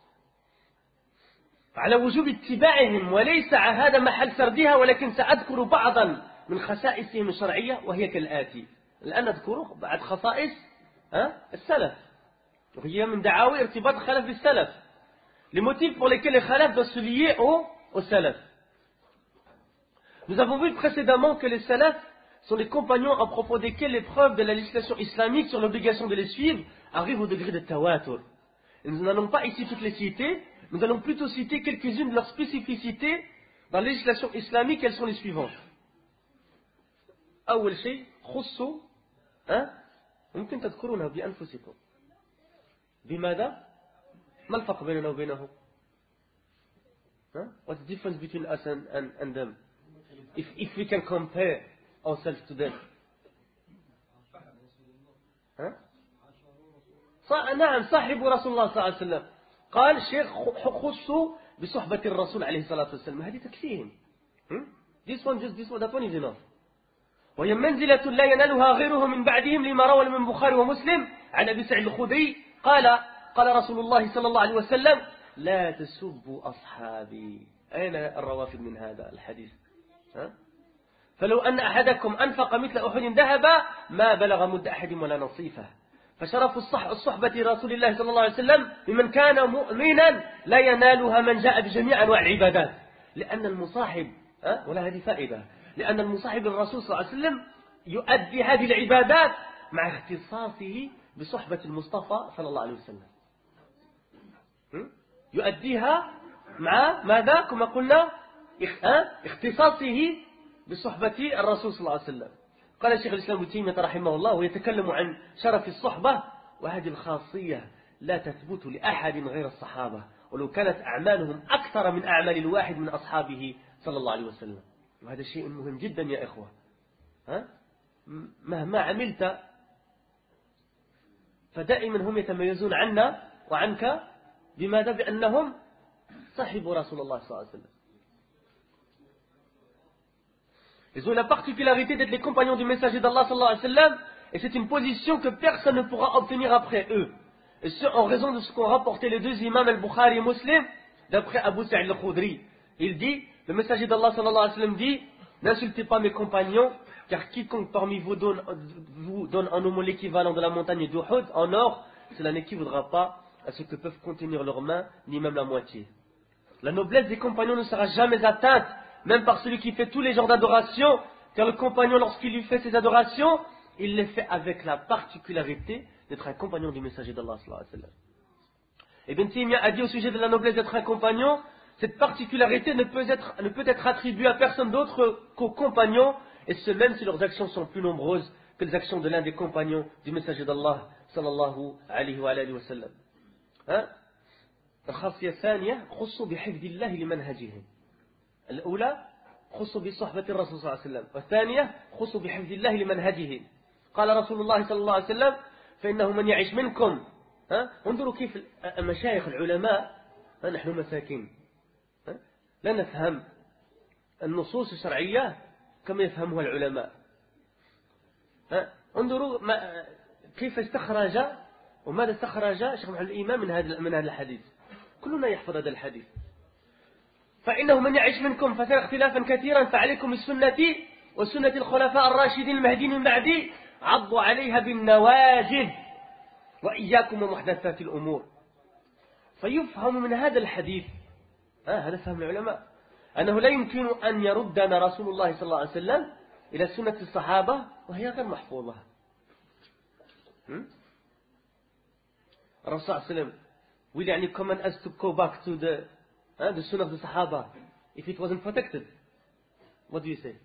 على وجوب اتباعهم، وليس هذا محل سردها، ولكن سأذكر بعضا من خصائصهم الشرعية وهي كالآتي. الآن نذكر بعض خصائص السلف، وهي من دعاوى ارتباط الخلف بالسلف. Les motifs pour lesquels les khalaf doivent se lier au salaf. Nous avons vu précédemment que les salaf sont les compagnons à propos desquels les preuves de la législation islamique sur l'obligation de les suivre arrivent au degré de tawatur. Et nous n'allons pas ici toutes les citer, nous allons plutôt citer quelques-unes de leurs spécificités dans la législation islamique. Elles sont les suivantes. أول شيء خصوا ممكن تذكرونها بأنفسكم. بماذا؟ ما الفرق بيننا وبينهم؟ What's the difference between us and them? If we can compare ourselves to them. نعم، صاحب رسول الله صلى الله عليه وسلم. قال الشيخ خصوا بصحبة الرسول عليه الصلاة والسلام. هذه تكفيهم. That one is enough. وهي منزلة لا ينالها غيره من بعدهم، لما روى من البخاري ومسلم عن أبي سعيد الخدري قال رسول الله صلى الله عليه وسلم لا تسبوا أصحابي. أين الروافد من هذا الحديث؟ فلو أن أحدكم أنفق مثل أحد ذهبا ما بلغ مد أحد ولا نصيفه. فشرف الصحبة رسول الله صلى الله عليه وسلم بمن كان مؤمنا لا ينالها من جاء بجميع أنواع العبادات، لأن المصاحب ولا هذه فائدة، لأن المصاحب الرسول صلى الله عليه وسلم يؤدي هذه العبادات مع اختصاصه بصحبة المصطفى صلى الله عليه وسلم. يؤديها مع ماذا؟ كما قلنا اختصاصه بصحبة الرسول صلى الله عليه وسلم. قال الشيخ الإسلام ابن تيمية رحمه الله ويتكلم عن شرف الصحبة، وهذه الخاصية لا تثبت لأحد غير الصحابة، ولو كانت أعمالهم أكثر من أعمال الواحد من أصحابه صلى الله عليه وسلم. وهذا شيء مهم جدا يا إخوة. مهما عملت فدائما هم يتميزون عنا وعنك بماذا؟ بأنهم صحبوا رسول الله صلى الله عليه وسلم. Ils ont la particularité d'être les compagnons du messager d'Allah sallallahu alayhi wa sallam, et c'est une position que personne ne pourra obtenir après eux. Et ce, en raison de ce qu'ont rapporté les deux imams al-Bukhari et Muslim, d'après Abu Sa'id al-Khudri. Il dit, le messager d'Allah sallallahu alayhi wa sallam dit, n'insultez pas mes compagnons, car quiconque parmi vous donne en homme l'équivalent de la montagne d'Uhud en or, cela n'équivaudra pas à ce que peuvent contenir leurs mains, ni même la moitié. La noblesse des compagnons ne sera jamais atteinte, même par celui qui fait tous les genres d'adoration, car le compagnon, lorsqu'il lui fait ses adorations, il les fait avec la particularité d'être un compagnon du messager d'Allah sallallahu alayhi wa sallam. Ibn Taymiyyah a dit au sujet de la noblesse d'être un compagnon, cette particularité ne peut être attribuée à personne d'autre qu'aux compagnons, et ce même si leurs actions sont plus nombreuses que les actions de l'un des compagnons du messager d'Allah sallallahu alayhi wa sallam. الخاصية الثانية خصوا بحفظ الله لمنهجهم. الأولى خصوا بصحبة الرسول صلى الله عليه وسلم، والثانية خصوا بحفظ الله لمنهجه. قال رسول الله صلى الله عليه وسلم فإنه من يعيش منكم. انظروا كيف المشايخ العلماء، نحن مساكين لا نفهم النصوص الشرعية كما يفهمها العلماء. انظروا كيف استخرج وماذا استخرج شيخ محمد الإمام من هذا الحديث. كلنا يحفظ هذا الحديث. فإنه من يعيش منكم فسيرى اختلافا كثيرا فعليكم بسنتي وسنة الخلفاء الراشدين المهديين من بعدي عضوا عليها بالنواجذ وإياكم ومحدثات الأمور. فيفهم من هذا الحديث هذا فهم العلماء أنه لا يمكن أن يردنا رسول الله صلى الله عليه وسلم إلى سنة الصحابة وهي غير محفوظة. الرسول صلى الله عليه وسلم will يعني command us to go back to the sunnah of the Sahaba if it wasn't protected. What do you say?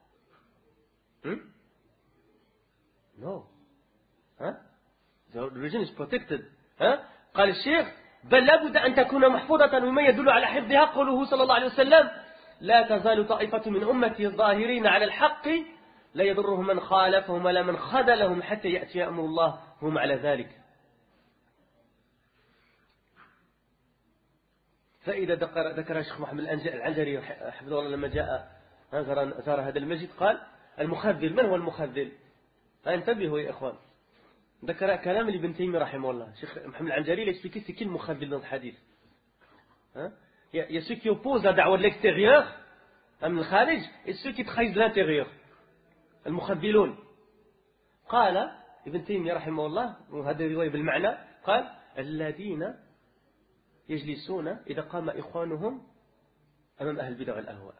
No. The religion is protected. قال الشيخ بل لابد أن تكون محفوظة وما يدل على حفظها قوله صلى الله عليه وسلم لا تزال طائفة من أمتي الظاهرين على الحق لا يضرهم من خالفهم ولا من خذلهم حتى يأتي أمر الله هم على ذلك. فإذا ذكر الشيخ محمد العنجري حفظه الله لما جاء زار هذا المسجد قال المخذل من هو المخذل؟ انتبهوا يا إخوان. ذكر كلام لابن تيمية رحمه الله. الشيخ محمد العنجري l'expliqué c'est qui le مخذل dans le hadith. Il y a ceux qui opposent la da'wa de l'extérieur من الخارج et ceux qui trahissent l'intérieur. المخذلون. قال ابن تيمية رحمه الله وهذا رواية بالمعنى قال الذين يجلسون إذا قام إخوانهم أمام أهل البدع والأهواء.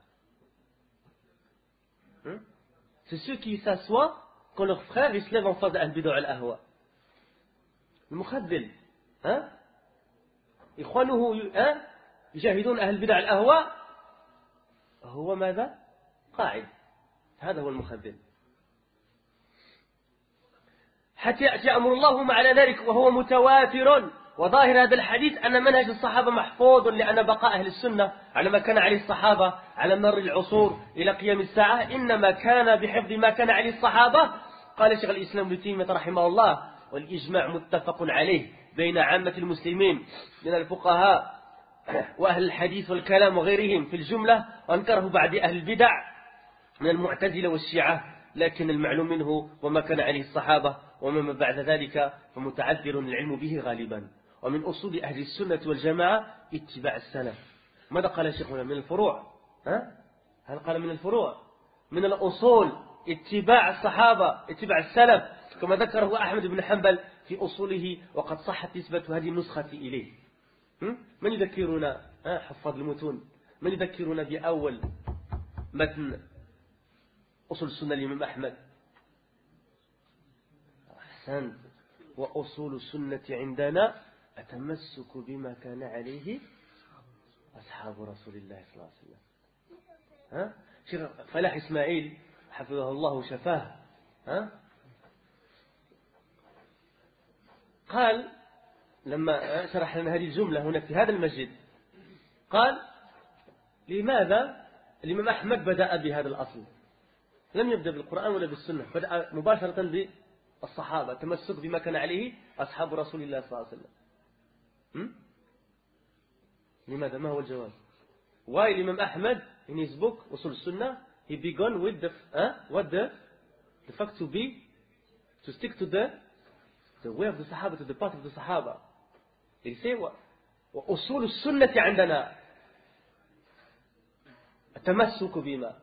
C'est ceux qui s'assoient quand leurs frères ils se lèvent en face d'Ahl Bid'a wal Ahwa. المخذل إخوانه يجاهدون أهل البدع والأهواء هو ماذا؟ قاعد. هذا هو المخذل. حتى يأتي أمر الله على ذلك وهو متواتر. وظاهر هذا الحديث أن منهج الصحابة محفوظ لأن بقاء أهل السنة على ما كان عليه الصحابة على مر العصور إلى قيام الساعة إنما كان بحفظ ما كان عليه الصحابة. قال شيخ الإسلام ابن تيمية رحمه الله والإجماع متفق عليه بين عامة المسلمين من الفقهاء وأهل الحديث والكلام وغيرهم في الجملة وأنكره بعد أهل البدع من المعتزلة والشيعة لكن المعلوم منه وما كان عليه الصحابة وما بعد ذلك فمتعذر العلم به غالبا. ومن أصول أهل السنة والجماعة اتباع السلف. ماذا قال شيخنا من الفروع؟ هل قال من الفروع؟ من الأصول اتباع الصحابة اتباع السلف كما ذكره أحمد بن حنبل في أصوله وقد صحت نسبة هذه النسخة إليه. من يذكرنا حفاظ المتون من يذكرنا بأول متن أصول السنة الإمام أحمد؟ أحسنت. وأصول السنة عندنا التمسك بما كان عليه أصحاب رسول الله صلى الله عليه وسلم. شيخ فلاح إسماعيل حفظه الله وشفاه قال لما شرح لنا هذه الجملة هنا في هذا المسجد قال لماذا الإمام أحمد بدأ بهذا الأصل؟ لم يبدأ بالقرآن ولا بالسنة، بدأ مباشرة بالصحابة تمسك بما كان عليه أصحاب رسول الله صلى الله عليه وسلم. لماذا؟ ما هو الجواب؟ Why الإمام أحمد in his book أصول السنة he began with the fact to stick to the way of the Sahaba, to the path of the Sahaba. He say وأصول السنة عندنا التمسك بما.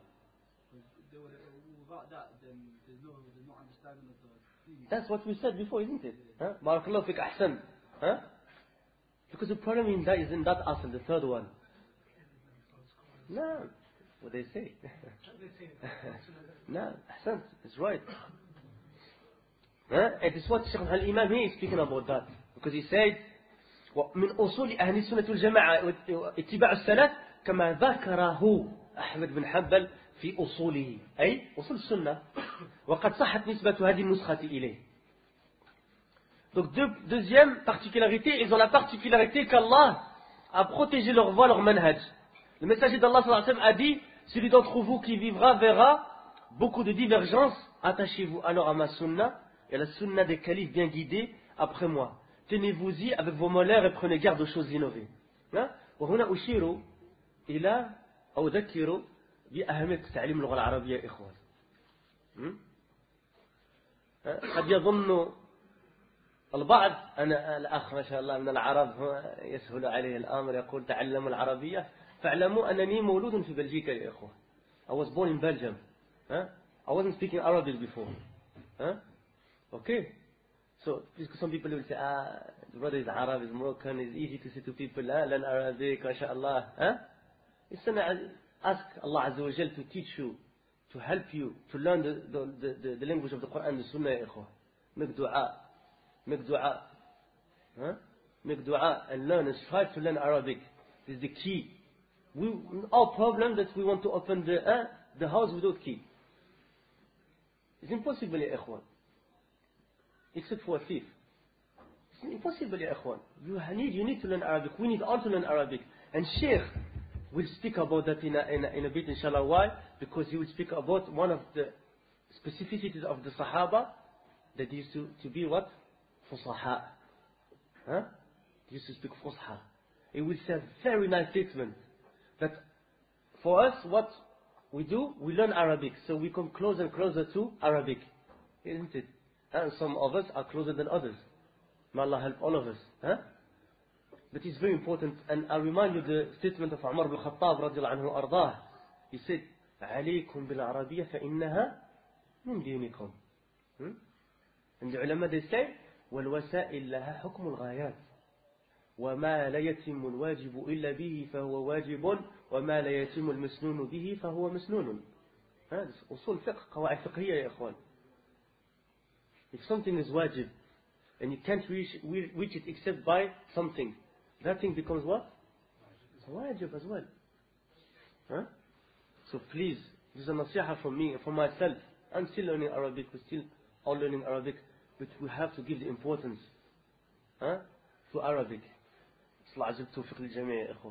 That's what we said before, isn't it? بارك الله فيك أحسن. Because the problem in that is in that asl, the third one. No, what they say. No, أحسن, it's right. It is what Shaykh al-Imam he is speaking about that. Because he said من أصول أهل السنة والجماعة اتباع السلف كما ذكره أحمد بن حنبل في أصوله أي أصول السنة وقد صحت نسبة هذه النسخة إليه. Donc deuxième particularité, ils ont la particularité qu'Allah a protégé leur voie, leur manhaj. Le messager d'Allah sallallahu alayhi wa sallam a dit celui d'entre vous qui vivra verra beaucoup de divergences, attachez-vous alors à ma sunna et à la sunna des califes bien guidés après moi. Tenez-vous-y avec vos molaires et prenez garde aux choses innovées. وهنا أشير إلى أو أذكر بأهمية تعليم اللغة العربية إخوان. قد يظن البعض أنا الأخ ما شاء الله من العرب يسهل عليه الأمر يقول تعلموا العربية فاعلموا أنني مولود في بلجيكا يا إخوة. I was born in Belgium. I wasn't speaking Arabic before. Okay. So some people will say, the brother is Arab, is Moroccan, it's easy to say to people, learn Arabic, mashallah. Listen, ask Allah Azza wa Jal to teach you, to help you, to learn the language of the Quran and the Sunnah, ya ikhwah. Make dua. Make dua. Make dua and learn and strive to learn Arabic. This is the key. Our problem that we want to open the house without key. It's impossible, ya ikhwan. Except for a thief. It's impossible, ya ikhwan. You need to learn Arabic. We need all to learn Arabic. And Sheikh will speak about that in a bit, inshallah. Why? Because he will speak about one of the specificities of the Sahaba that used to be what? Fusaha. They used to speak Fusha. He will say a very nice statement that for us, what we do, we learn Arabic. So we come closer and closer to Arabic. Isn't it? And some of us are closer than others. May Allah help all of us. But it's very important. And I remind you the statement of Umar ibn Khattab radiallahu anhu ardah. He said, عليكم بالعربية فإنها من دينكم. And the ulama they say, والوسائل لها حكم الغايات. وما لا يتم الواجب إلا به فهو واجب وما لا يتم المسنون به فهو مسنون. هذا أصول فقه قواعد فقهية يا إخوان. If something is wajib and you can't reach it except by something, that thing becomes what? It's wajib as well. So please, this is a nasiha from me, from myself. I'm still learning Arabic, we're still all learning Arabic, but we have to give the importance to Arabic. صلى عجب توفيق للجميع يا إخوة.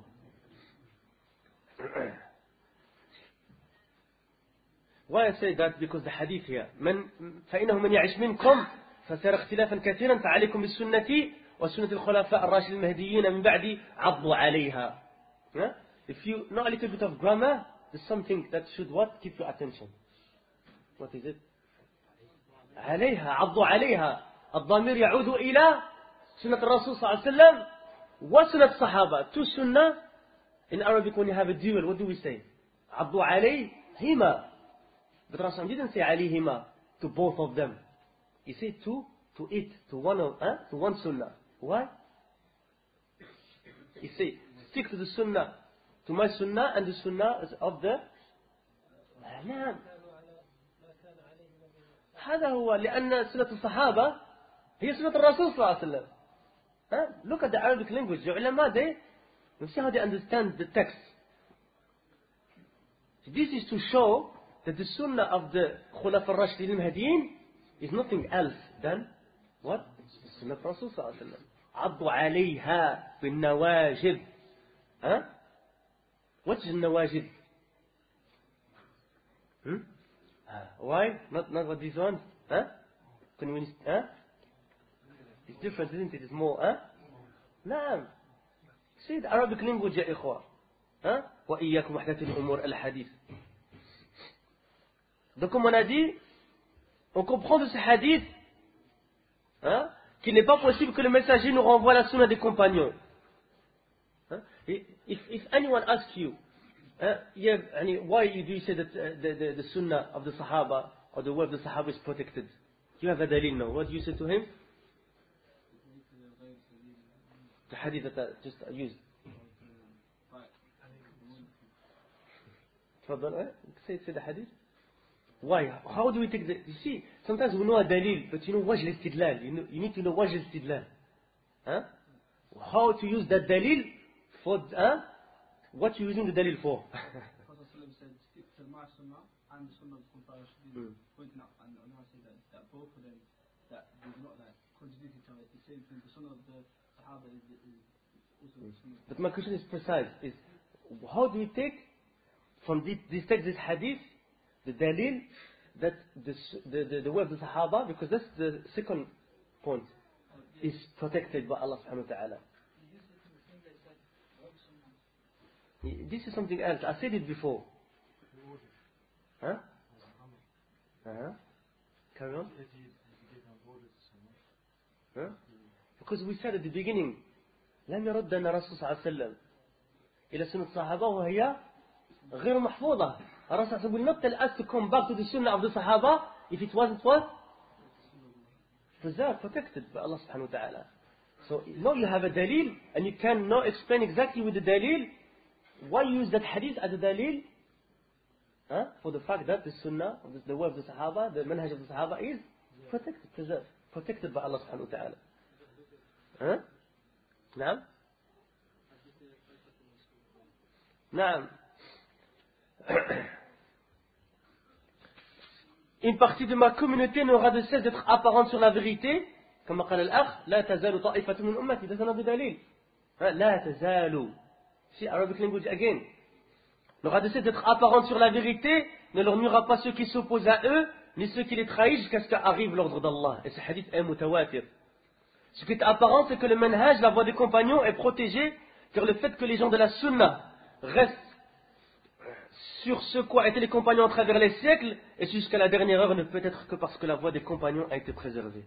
Why I say that? Because the hadith here, فإنه من يعيش منكم فسيرى اختلافا كثيرا فعليكم بالسنة وسنة الخلفاء الراشدين المهديين من بعد عضوا عليها. If you know a little bit of grammar, there's something that should what? Keep your attention. What is it? عليها عضوا عليها. الضمير يعود إلى سنة الرسول صلى الله عليه وسلم وسنة الصحابة. Two sunnah. In Arabic when you have a duel, what do we say? عضوا عليهما. But Rasul didn't say عليهما to both of them. He said to it, to one sunnah. Why? He said, stick to the sunnah, to my sunnah and the sunnah of the نعم. هذا هو لأن سنة الصحابة هي سنة الرسول صلى الله عليه وسلم. Look at the Arabic language. The ulama, you see how they understand the text. This is to show that the sunnah of the Khulafa al-Rashidin al-Mahdiyin is nothing else than what? Sunnah of Rasul sallallahu alayhi wa sallam. عضوا عليها بالنواجذ. What is النواجذ? Why? Not what this one? Can we? It's different, isn't it? It's more. نعم. See the Arabic language يا إخوة. وإياكم محدثات الأمور الحديث. Donc comme on a dit, on comprend de ce hadith qu'il n'est pas possible que le messager nous renvoie la sunna des compagnons. If anyone asks you, why do you say that the sunnah of the Sahaba or the word of the Sahaba is protected? You have a dalil now. What do you say to him? The hadith that I just used. Say the hadith. Why? How do we take the... You see, sometimes we know a dalil, but you know wajh al-istidlal. You need to know wajh al-istidlal. How to use that dalil for... What you're using the dalil for. Prophet said, stick to my sunnah and the sunnah of the Khulafa, pointing out, and I say that both of them, that there's not like contradict each other. It's the same thing. The sunnah of the Sahaba is also the sunnah. But my question is precise. Is how do we take from this text, this hadith, the dalil that the word of the Sahaba, because that's the second point, is protected by Allah subhanahu wa ta'ala. This is something else. I said it before. Carry on. Because we said at the beginning, لم يردنا رسول صلى الله عليه وسلم. إلى سنة الصحابة وهي غير محفوظة. الرسول will not tell us to come back to the sunnah of the Sahaba if it wasn't what? Preserved, protected by Allah subhanahu wa ta'ala. So now you have a dalil and you can now explain exactly with the dalil why you use that hadith as a dalil for the fact that the sunnah, the way of the Sahaba, the manhaj of the Sahaba is protected, preserved, protected by Allah subhanahu wa ta'ala. نعم نعم. Une partie de ma communauté n'aura de cesse d'être apparente sur la vérité, comme قال الأخ لا تزال طائفة من أمتي. That's another dalil. لا تزال. See Arabic language again. N'aura de cesse d'être apparente sur la vérité, ne leur nuira pas ceux qui s'opposent à eux, ni ceux qui les trahissent jusqu'à ce qu'arrive l'ordre d'Allah. Et ce hadith est mutawatir. Ce qui est apparent, c'est que le manhaj, la voie des compagnons, est protégée, car le fait que les gens de la sunna restent sur ce quoi étaient les compagnons à travers les siècles, et jusqu'à la dernière heure, ne peut être que parce que la voie des compagnons a été préservée.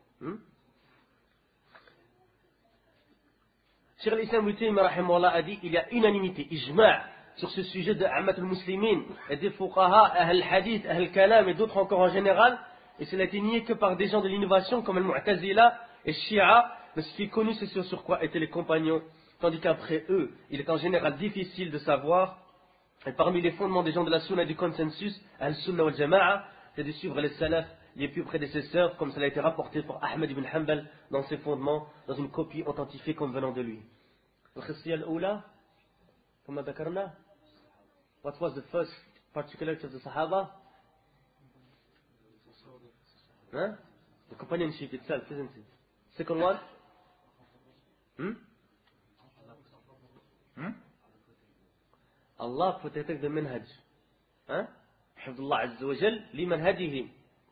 Cheikh al-Islam Ibn Taymiyyah rahimahullah a dit, il y a unanimité, ijma' sur ce sujet de Ammatul Muslimin, et des fuqaha, ahl hadith, ahl kalam et d'autres encore en général, et cela été nié que par des gens de l'innovation comme al-Mu'tazila et Shia, mais ce qui est connu c'est sur quoi étaient les compagnons, tandis qu'après eux, il est en général difficile de savoir. Et parmi les fondements des gens de la sunna et du consensus, al-sunnah wal jama'a, c'est de suivre les salaf, les plus prédécesseurs, comme cela a été rapporté par Ahmed ibn Hanbal dans ses fondements, dans une copie authentifiée comme venant de lui. الخصية الأولى كما ذكرنا. What was the first particularity of the Sahaba? The companionship itself, isn't it? Second one? Allah protected the manhaj. حفظ الله عز وجل لمنهجهم.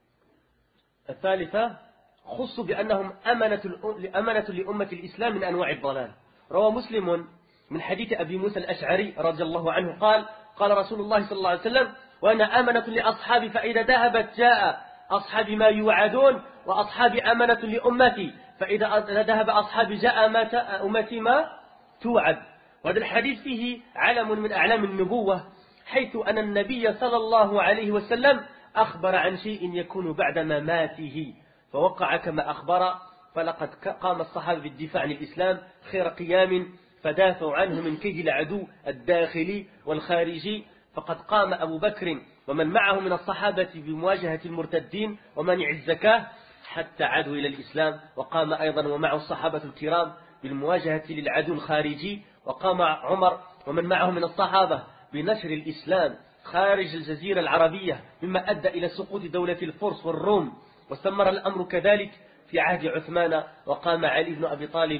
الثالثة خصوا بأنهم أمانة لأمة الإسلام من أنواع الضلال. روى مسلم من حديث أبي موسى الأشعري رضي الله عنه قال قال رسول الله صلى الله عليه وسلم وأنا أمانة لأصحابي فإذا ذهبت جاء أصحابي ما يوعدون وأصحابي أمانة لأمتي فإذا ذهب أصحابي جاء أمتي ما توعد. وهذا الحديث فيه علم من أعلام النبوة حيث أن النبي صلى الله عليه وسلم أخبر عن شيء يكون بعد مماته فوقع كما أخبر. فلقد قام الصحابة بالدفاع عن الإسلام خير قيام فدافعوا عنه من كيد العدو الداخلي والخارجي. فقد قام أبو بكر ومن معه من الصحابة بمواجهة المرتدين ومنع الزكاة حتى عادوا إلى الإسلام. وقام أيضا ومعه الصحابة الكرام بالمواجهة للعدو الخارجي. وقام عمر ومن معه من الصحابة بنشر الإسلام خارج الجزيرة العربية مما أدى إلى سقوط دولة الفرس والروم. واستمر الأمر كذلك في عهد عثمان. وقام علي بن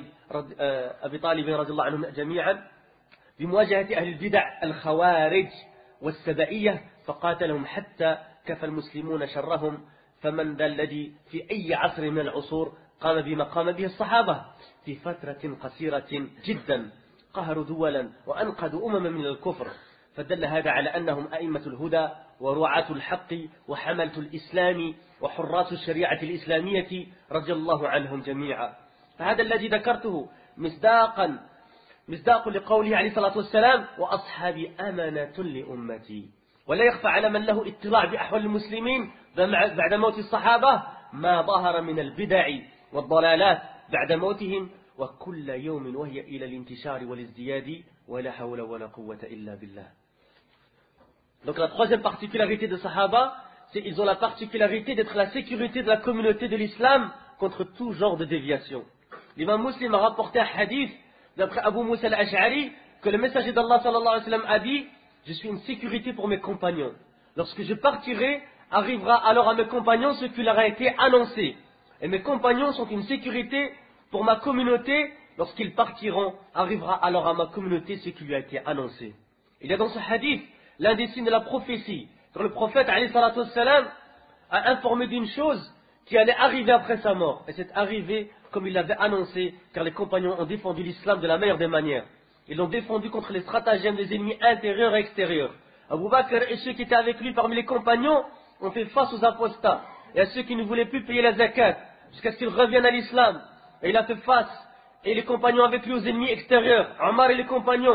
أبي طالب رضي الله عنهم جميعا بمواجهة أهل البدع الخوارج والسبائية فقاتلهم حتى كفى المسلمون شرهم. فمن ذا الذي في أي عصر من العصور قام بما قام به الصحابة في فترة قصيرة جدا قهروا دولا وأنقذوا أمما من الكفر. فدل هذا على أنهم أئمة الهدى ورعاة الحق وحملة الإسلام وحراس الشريعة الإسلامية رضي الله عنهم جميعا. فهذا الذي ذكرته مصداق لقوله عليه الصلاة والسلام وأصحابي أمانة لأمتي. ولا يخفى على من له اطلاع بأحوال المسلمين بعد موت الصحابة ما ظهر من البدع والضلالات بعد موتهم وكل يوم وهي إلى الانتشار والازدياد ولا حول ولا قوة إلا بالله. Donc la troisième particularité des Sahaba, c'est qu'ils ont la particularité d'être la sécurité de la communauté de l'islam contre tout genre de déviation. L'imam Muslim a rapporté un hadith d'après Abu Musa al-Ash'ari que le messager d'Allah sallallahu alayhi wa sallam a dit je suis une sécurité pour mes compagnons. Lorsque je partirai, arrivera alors à mes compagnons ce qui leur a été annoncé. Et mes compagnons sont une sécurité pour ma communauté. Lorsqu'ils partiront, arrivera alors à ma communauté ce qui lui a été annoncé. Il y a dans ce hadith l'un des signes de la prophétie. Quand le prophète alayhi salatu wassalam a informé d'une chose qui allait arriver après sa mort. Et c'est arrivé comme il l'avait annoncé, car les compagnons ont défendu l'islam de la meilleure des manières. Ils l'ont défendu contre les stratagèmes des ennemis intérieurs et extérieurs. Abu Bakr et ceux qui étaient avec lui parmi les compagnons ont fait face aux apostats et à ceux qui ne voulaient plus payer la zakat jusqu'à ce qu'ils reviennent à l'islam. Et il a fait face, et les compagnons avec lui aux ennemis extérieurs. Omar et les compagnons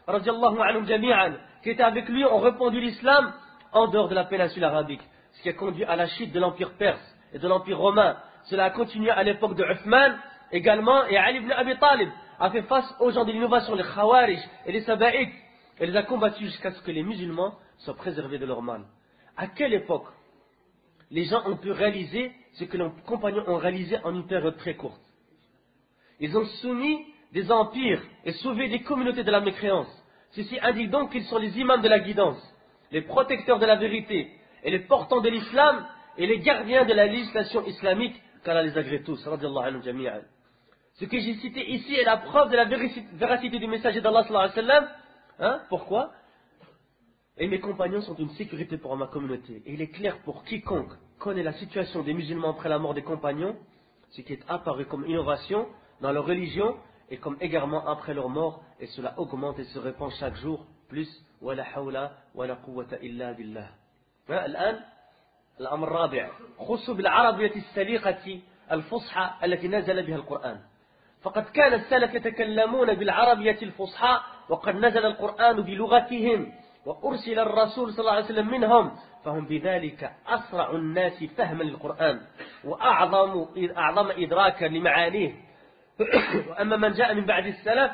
radiallahu anhum jami'an, qui étaient avec lui, ont répandu l'islam en dehors de la péninsule arabique. Ce qui a conduit à la chute de l'Empire perse et de l'Empire romain. Cela a continué à l'époque de Uthman également, et Ali ibn Abi Talib a fait face aux gens de l'innovation, les Khawarij et les Sabaïd, et les a combattus jusqu'à ce que les musulmans soient préservés de leur mal. À quelle époque les gens ont pu réaliser ce que leurs compagnons ont réalisé en une période très courte? Ils ont soumis des empires et sauvé des communautés de la mécréance. Ceci indique donc qu'ils sont les imams de la guidance, les protecteurs de la vérité, et les portants de l'islam, et les gardiens de la législation islamique, qu'Allah les agrée tous, radiallahu anhum jami'an. Ce que j'ai cité ici est la preuve de la véracité du messager d'Allah sallallahu alayhi wa sallam. Pourquoi? Et mes compagnons sont une sécurité pour ma communauté. Et il est clair pour quiconque connaît la situation des musulmans après la mort des compagnons, ce qui est apparu comme innovation dans leur religion et comme égarement après leur mort, et cela augmente et se répand chaque jour plus. Wala hawla wala quwwata illa billah. الآن الأمر الرابع خص بالعربية السليقة الفصحى التي نزل بها القرآن. فقد كان السلف يتكلمون بالعربية الفصحى وقد نزل القرآن بلغتهم وأرسل الرسول صلى الله عليه وسلم منهم، فهم بذلك أسرع الناس فهما للقرآن وأعظم إدراكا لمعانيه. وأما من جاء من بعد السلف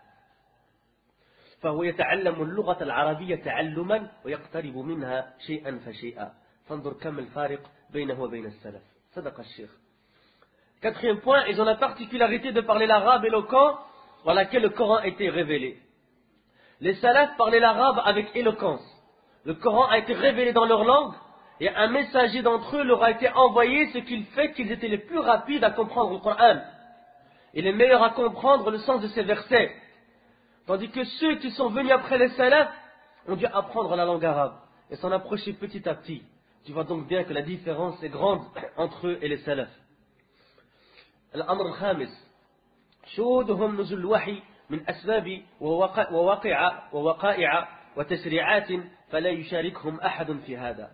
فهو يتعلم اللغة العربية تعلما ويقترب منها شيئا فشيئا. فانظر كم الفارق بينه وبين السلف. صدق الشيخ. Quatrième point, ils ont la particularité de parler l'arabe éloquent dans laquelle le Coran a été révélé. Les salafs parlaient l'arabe avec éloquence. Le Coran a été révélé dans leur langue et un messager d'entre eux leur a été envoyé, ce qui fait qu'ils étaient les plus rapides à comprendre le Coran et les meilleurs à comprendre le sens de ces versets. Tandis que ceux qui sont venus après les salafs ont dû apprendre la langue arabe et s'en approcher petit à petit. Tu vois donc bien que la différence est grande entre eux et les salafs. الأمر الخامس شهودهم نزول الوحي من أسباب ووقائع وتشريعات فلا يشاركهم أحد في هذا.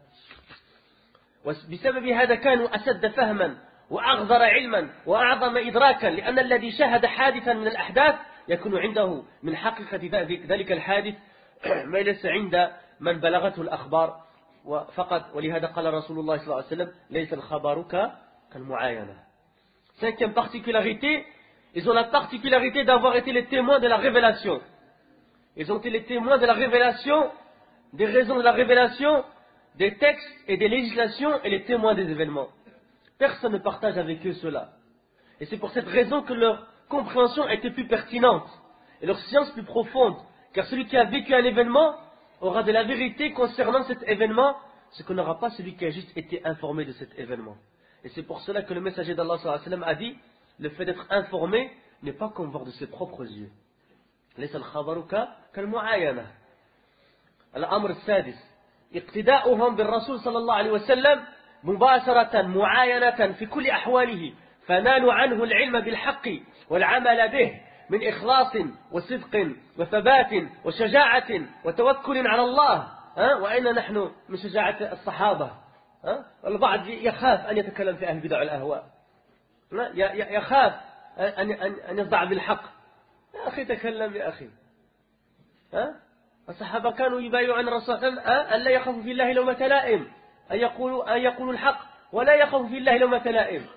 وبسبب هذا كانوا أسد فهما وأغزر علما وأعظم إدراكا، لأن الذي شهد حادثا من الأحداث يكون عنده من حقيقة ذلك الحادث ما ليس عند من بلغته الأخبار فقط. ولهذا قال رسول الله صلى الله عليه وسلم ليس الخبر كالمعاينة. Cinquième particularité, ils ont la particularité d'avoir été les témoins de la révélation. Ils ont été les témoins de la révélation, des raisons de la révélation, des textes et des législations, et les témoins des événements. Personne ne partage avec eux cela. Et c'est pour cette raison que leur compréhension était plus pertinente et leur science plus profonde. Car celui qui a vécu un événement aura de la vérité concernant cet événement, ce que n'aura pas celui qui a juste été informé de cet événement. Et c'est pour cela que le messager d'Allah sallallahu alayhi wa sallam a dit, le fait d'être informé n'est pas comme voir de ses propres yeux. ليس الخبر كالمعاينة. الأمر السادس اقتداؤهم بالرسول صلى الله عليه وسلم مباشرة معاينة في كل أحواله، فنالوا عنه العلم بالحق والعمل به من إخلاص وصدق وثبات وشجاعة وتوكل على الله. وأين نحن من شجاعة الصحابة؟ البعض يخاف أن يتكلم في أهل البدع والأهواء، يخاف أن يصدع بالحق. يا أخي تكلم يا أخي. الصحابة كانوا يبايعون الرسول صلى الله عليه وسلم أن لا يخافوا في الله لومة لائم، أن يقولوا الحق ولا يخافوا في الله لومة لائم.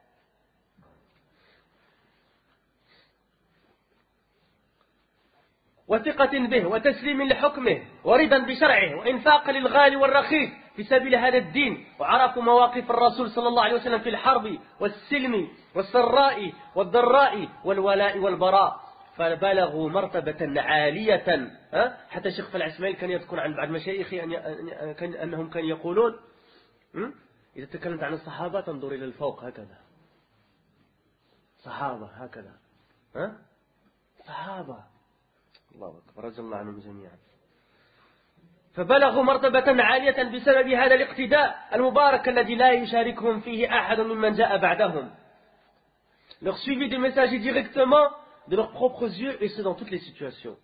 وثقة به وتسليم لحكمه ورضا بشرعه وإنفاق للغالي والرخيص في سبيل هذا الدين. وعرفوا مواقف الرسول صلى الله عليه وسلم في الحرب والسلم والسراء والضراء والولاء والبراء، فبلغوا مرتبة عالية. حتى الشيخ فالعسماعيل كان يذكر عن بعض مشايخه أنهم كانوا يقولون إذا تكلمت عن الصحابة تنظر إلى الفوق هكذا، صحابة هكذا، صحابة الله أكبر رضي الله عنهم جميعا. فبلغوا مرتبة عالية بسبب هذا الاقتداء المبارك الذي لا يشاركهم فيه أحد ممن جاء بعدهم. Leur suivi des messages directement de leurs propres yeux, et ce dans toutes les situations.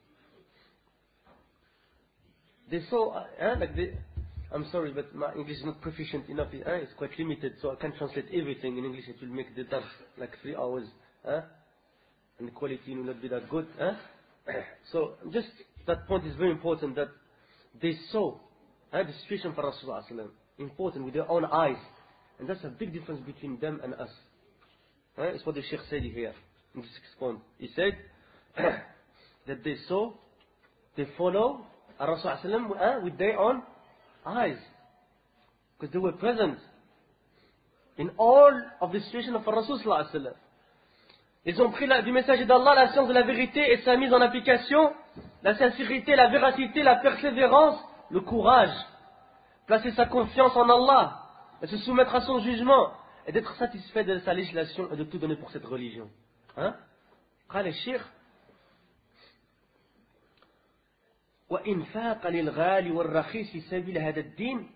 They saw, I'm sorry, but my English is not proficient enough. It's quite limited, so I can't translate everything in English. It will make the dars like 3 hours, and the quality will not be that good. So just that point is very important, that they saw the situation for Rasulullah important with their own eyes. And that's a big difference between them and us. It's what the Sheikh said here in the 6th point. He said that they follow Rasulullah with their own eyes. Because they were present in all of the situation of Rasulullah. Ils ont pris du message d'Allah la science de la vérité et sa mise en application, la sincérité, la véracité, la persévérance, le courage, placer sa confiance en Allah, et se soumettre à son jugement, et d'être satisfait de sa législation et de tout donner pour cette religion. قال الشيخ وإنفاق للغالي والرخيص في سبيل هذا الدين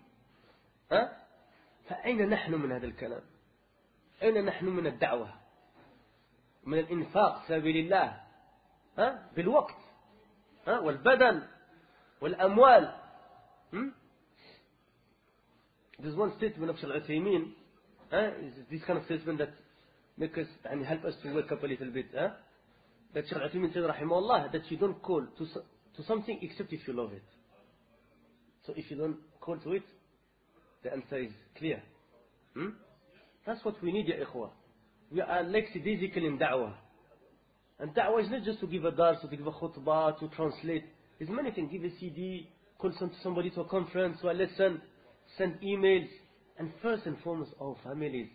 فأين نحن من هذا الكلام؟ أين نحن من الدعوة؟ من الإنفاق في سبيل الله بالوقت والبدن والأموال. There's one statement of Shaykh Al-Uthaymeen, this kind of statement that makes us and help us to wake up a little bit. That Shaykh Al-Uthaymeen said, rahimahullah, that you don't call to something except if you love it. So if you don't call to it, the answer is clear. That's what we need, ya ikhwah. We are lackadaisical in da'wah. And da'wah is not just to give a dars, to give a khutbah, to translate. There's many things. Give a CD, call somebody to a conference, to a lesson, send emails. And first and foremost, our families.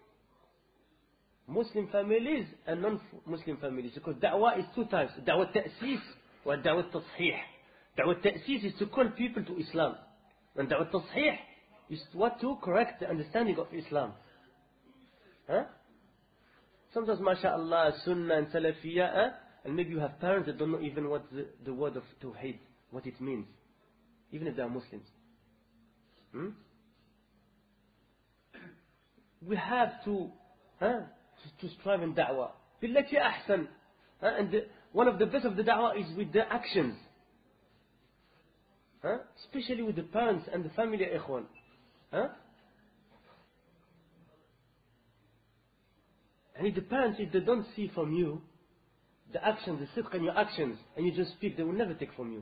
Muslim families and non-Muslim families. Because da'wah is two types. Da'wah ta'sis and da'wah tasheeh. Da'wah ta'sis is to call people to Islam. And da'wah tasheeh is what to correct the understanding of Islam. Sometimes, mashallah, sunnah and salafiyah, and maybe you have parents that don't know even what the word of tawheed, what it means, even if they are Muslims. We have to strive in da'wah. Billati ahsan. And one of the best of the da'wah is with the actions. Especially with the parents and the family, ikhwan. And if the parents, if they don't see from you the actions, the sidq in your actions, and you just speak, they will never take from you.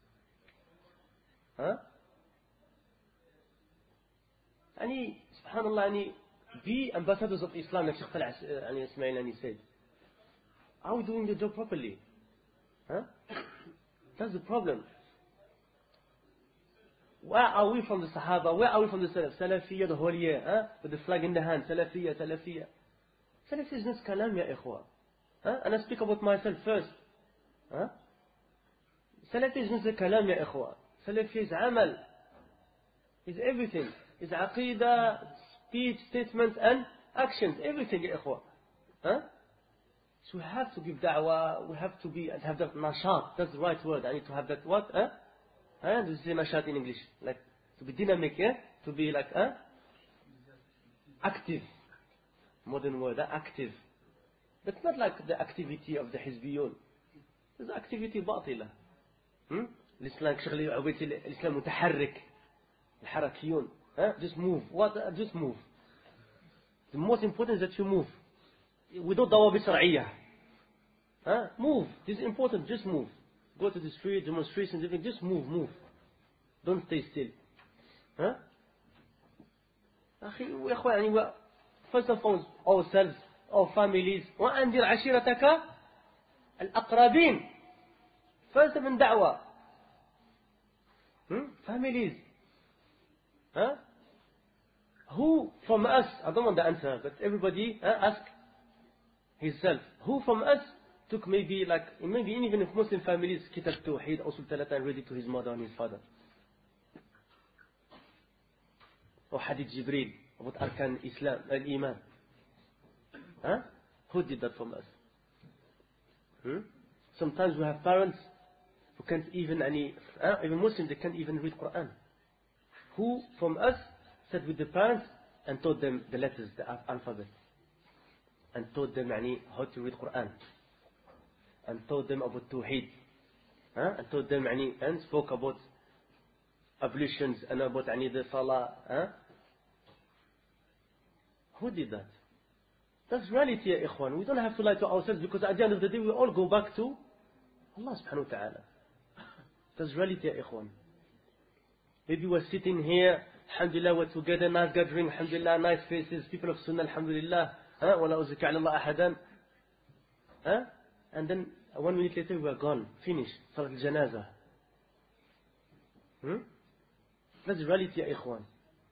Subhanallah, be ambassadors of Islam, like Shaykh Ismail said. Are we doing the job properly? That's the problem. Where are we from the Sahaba? Where are we from the Salaf? Salafiyya, the whole year, with the flag in the hand. Salafiyya, Salafiyya. Salafi is not kalam, ya ikhwa. And I speak about myself first. Salafi is not kalam, ya ikhwa. Salafi is amal. Is everything. Is aqidah, speech, statements, and actions. Everything, ya ikhwa. So we have to give da'wah. We have to have that nashat. That's the right word. I need to have that what? This is nashat in English. Like, to be dynamic, yeah? To be like, active. Modern word, active. That's not like the activity of the Hizbiyun. It's activity batila. الإسلام شغلي عبيت الإسلام متحرك. الحركيون. Just move. What? Just move. The most important is that you move. Without ضوابط شرعية. Move. This is important. Just move. Go to the street, demonstrations, everything. Just move. Don't stay still. أخي وإخواني first of all, ourselves, our families. وأنذر عشيرتك الأقربين. First of all, da'wah. Families. Who from us, I don't want the answer, but everybody ask himself, who from us took maybe even if Muslim families, Kitab Tawheed, Usul Thalatha, and read it to his mother and his father. Or Hadith Jibreel, about Arkan Islam, Al-Iman. Who did that from us? Sometimes we have parents who can't even, even Muslims, they can't even read Quran. Who from us sat with the parents and taught them the letters, the alphabet, and taught them how to read Quran, and taught them about Tawheed, and taught them and spoke about ablutions and about the Salah. Who did that? That's reality, ya ikhwan. We don't have to lie to ourselves, because at the end of the day we all go back to Allah subhanahu wa ta'ala. That's reality يا إخوان. Maybe we're sitting here, alhamdulillah, we're together, nice gathering, alhamdulillah, nice faces, people of Sunnah, alhamdulillah, ولا أزكى على الله أحدا, and then 1 minute later we are gone, finished, صلاة الجنازة. That's reality يا إخوان.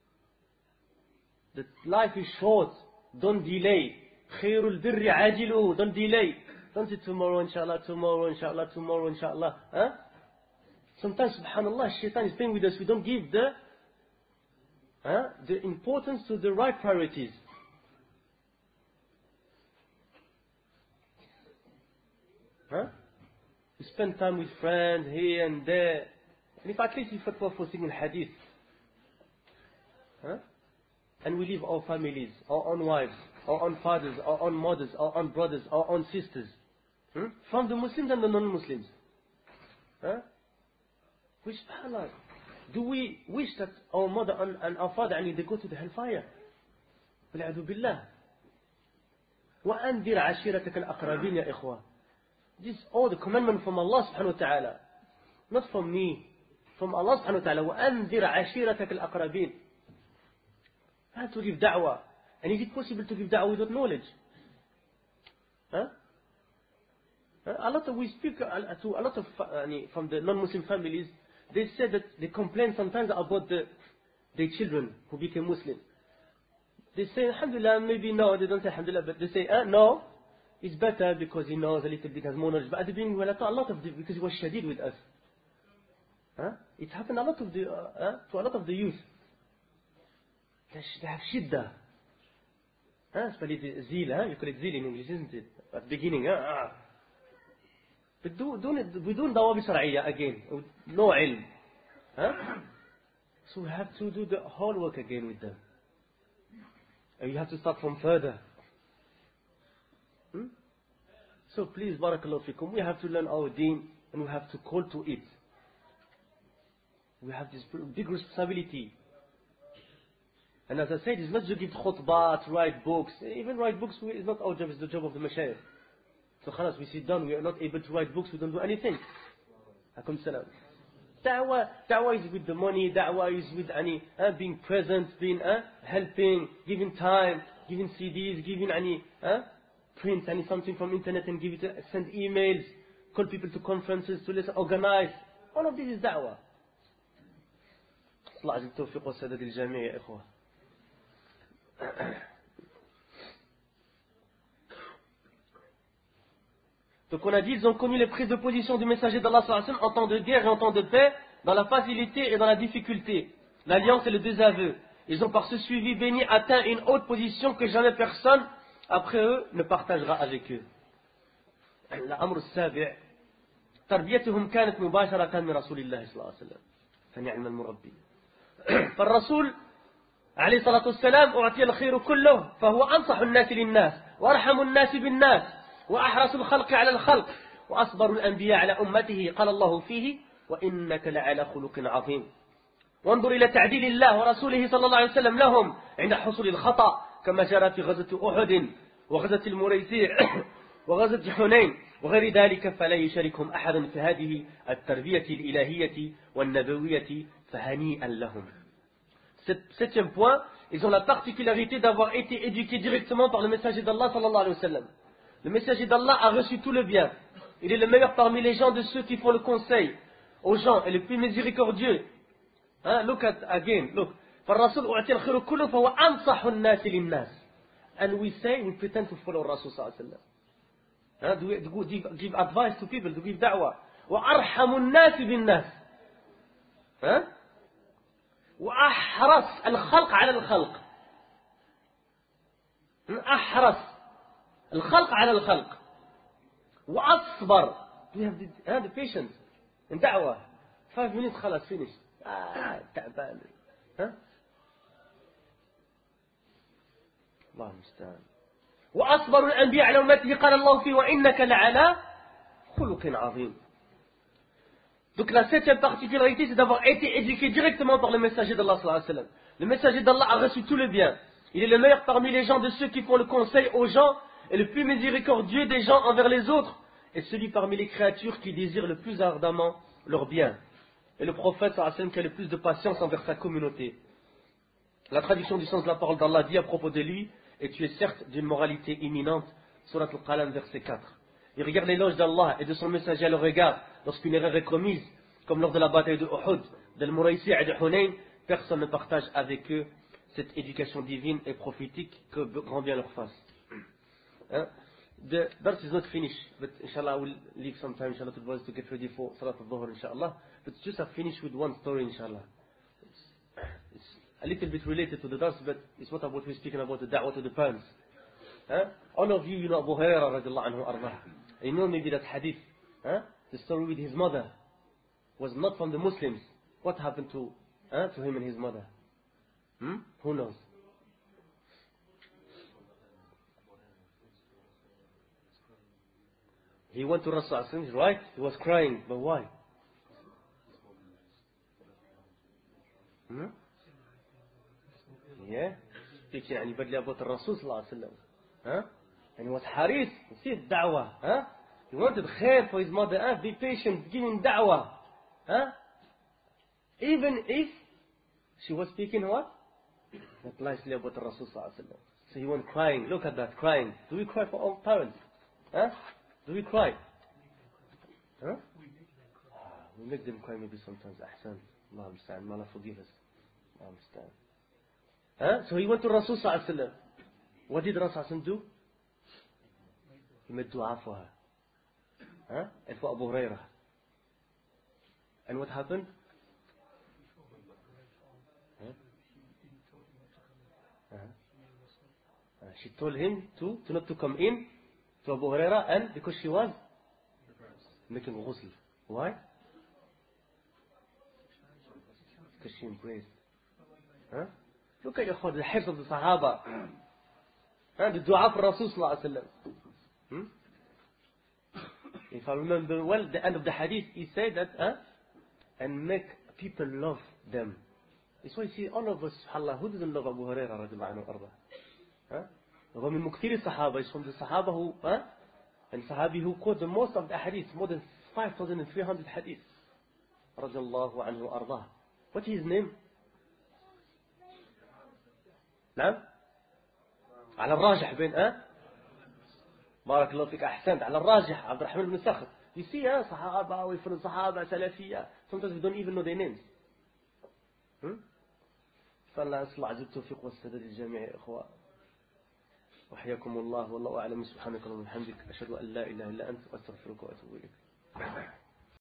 The life is short, don't delay. خير البر عاجله, don't delay. Don't say tomorrow inshallah, tomorrow inshallah, tomorrow inshallah. Sometimes subhanallah, shaitan is playing with us. We don't give the importance to the right priorities. We spend time with friends here and there. And if at least we fatwa for singing hadith. And we leave our families, our own wives, our own fathers, our own mothers, our own brothers, our own sisters. From the Muslims and the non-Muslims. Which, subhanAllah, do we wish that our mother and our father, they go to the hellfire? والعياذ بالله. وأنذر عشيرتك الأقربين يا إخوة. This is all the commandment from Allah subhanahu wa ta'ala. Not from me. From Allah subhanahu wa ta'ala. وأنذر عشيرتك الأقربين. I have to give da'wah. And is it possible to give da'wah without knowledge? We speak to a lot of from the non-Muslim families. They say that they complain sometimes about their children who became Muslim. They say, alhamdulillah, maybe no, they don't say alhamdulillah, but they say, no, it's better because he knows a little bit, has more knowledge. But at the beginning, well, a lot of because he was shadid with us. It happened to a lot of the youth. They have shiddah. Especially zeal, you call it zeal in English, isn't it? At the beginning, بدون ضوابط شرعية again, no علم. So we have to do the whole work again with them. And you have to start from further. So please, barakallahu fikum, we have to learn our deen and we have to call to it. We have this big responsibility. And as I said, it's not to give khutbah, to write books. Even write books is not our job, it's the job of the mashayikh. So khalas, we sit down, we are not able to write books, we don't do anything. Akum salam. Da'wah is with the money, da'wah is with being present, being helping, giving time, giving CDs, giving print something from internet and give it, send emails, call people to conferences, to listen, organize. All of this is da'wah. Allah Azza wa Tawfiq wa Sadad al-Jami' ya ikhwah. Donc on a dit, ils ont connu les prises de position du messager d'Allah sallallahu alayhi wa sallam en temps de guerre et en temps de paix, dans la facilité et dans la difficulté, l'alliance et le désaveu. Ils ont par ce suivi béni atteint une haute position que jamais personne après eux ne partagera avec eux. الأمر السابع تربيتهم كانت مباشرة من رسول الله صلى الله عليه وسلم فنعم المربي. فالرسول عليه الصلاة والسلام أعطي الخير كله فهو أنصح الناس للناس وأرحم الناس بالناس وأحرص الخلق على الخلق وأصبر الأنبياء على أمته قال الله فيه وإنك لعلى خلق عظيم. وانظر إلى تعديل الله ورسوله صلى الله عليه وسلم لهم عند حصول الخطأ كما جرى في غزوة أحد وغزوة المريسيع وغزوة حنين وغير ذلك فلا يشاركهم أحد في هذه التربية الإلهية والنبوية فهنيئا لهم. Septième point, ils ont la particularité d'avoir été éduqués directement par le messager d'Allah sallallahu alayhi wa sallam. Le messager d'Allah a reçu tout le bien. Il est le meilleur parmi les gens de ceux qui font le conseil aux gens et le plus miséricordieux. Look at again, look. فالرسول أعطي الخير كله فهو أنصح الناس للناس. And we say, we pretend to follow Rasul sallallahu alayhi wa sallam. Do we give advice to people, to give da'wah. وأرحم الناس بالناس. وأحرص الخلق على الخلق. أحرص الخلق على الخلق. وأصبر. We have the patience in da'wah. 5 minutes خلاص finish. تعبان. الله المستعان. وأصبر الأنبياء على أمته قال الله فيه وإنك لعلى خلق عظيم. Donc la septième particularité, c'est d'avoir été éduqué directement par le messager d'Allah sallallahu alayhi wa sallam. Le messager d'Allah a reçu tout le bien. Il est le meilleur parmi les gens de ceux qui font le conseil aux gens et le plus miséricordieux des gens envers les autres et celui parmi les créatures qui désirent le plus ardemment leur bien. Et le prophète sallallahu alayhi wa sallam qui a le plus de patience envers sa communauté. La traduction du sens de la parole d'Allah dit à propos de lui, et tu es certes d'une moralité imminente, Surat Al-Qalam, verset 4. Il regarde l'éloge d'Allah et de son messager à leur regard lorsqu'une erreur est commise, comme lors de la bataille de Uhud, d'Al-Muraïsi et de Hunayn. Personne ne partage avec eux cette éducation divine et prophétique que grand bien leur fasse. Hein? The verse is not finished, but inshallah I will leave some time inshallah to the boys to get ready for Salat al-Dhuhr inshallah. But just I finish with one story inshallah. It's a little bit related to the dars, but it's not about we're speaking about the da'wah to the parents. Huh? All of you know Abu Hurairah radiallahu anhu ardah. You know maybe that hadith, huh? The story with his mother was not from the Muslims. What happened to him and his mother? Who knows? He went to Rasulullah, right? He was crying, but why? Yeah? Speaking عن بدل about الرسول صلى الله عليه وسلم. And he was haris, you see da'wah. He wanted khair for his mother. Be patient, give him da'wah. Even if she was speaking what? Not nicely about the Rasul sallallahu alaihi wasallam. So he went crying. Look at that, crying. Do we cry for our parents? Do we cry? We make them cry maybe sometimes. Ahsan. Allah understand. Allah forgive us. Allah understand. So he went to Rasul sallallahu alaihi wasallam. What did Rasul sallallahu alaihi wasallam do? He made dua for her. And for Abu Hurairah. And what happened? She told him to not to come in to Abu Hurairah, and because she was making ghusl. Why? Because she embraced. Look at the hirs of the Sahaba. The dua for Rasul sallallahu alaihi wasallam. If I remember well, the end of the hadith, he said that, and make people love them. That's why you see all of us, subhanAllah, who doesn't love Abu Hurairah radiallahu anhu arda? ومن مكثير الصحابة is from the Sahaba who, and Sahabi who quote the most of the hadith, more than 5,300 hadith. رضي الله عنه أرضاه. What is his name? نعم؟ على الراجح بين بارك الله فيك أحسنت. على الراجح عبد الرحمن بن صخر. You see, صحابة we from صحابة سلفية. Sometimes we don't even know their names. فالله أسأل الله عز التوفيق والسداد للجميع يا إخوة. وحياكم الله والله أعلم. سبحانك اللهم وبحمدك أشهد أن لا إله إلا أنت وأستغفرك وأتوب إليك.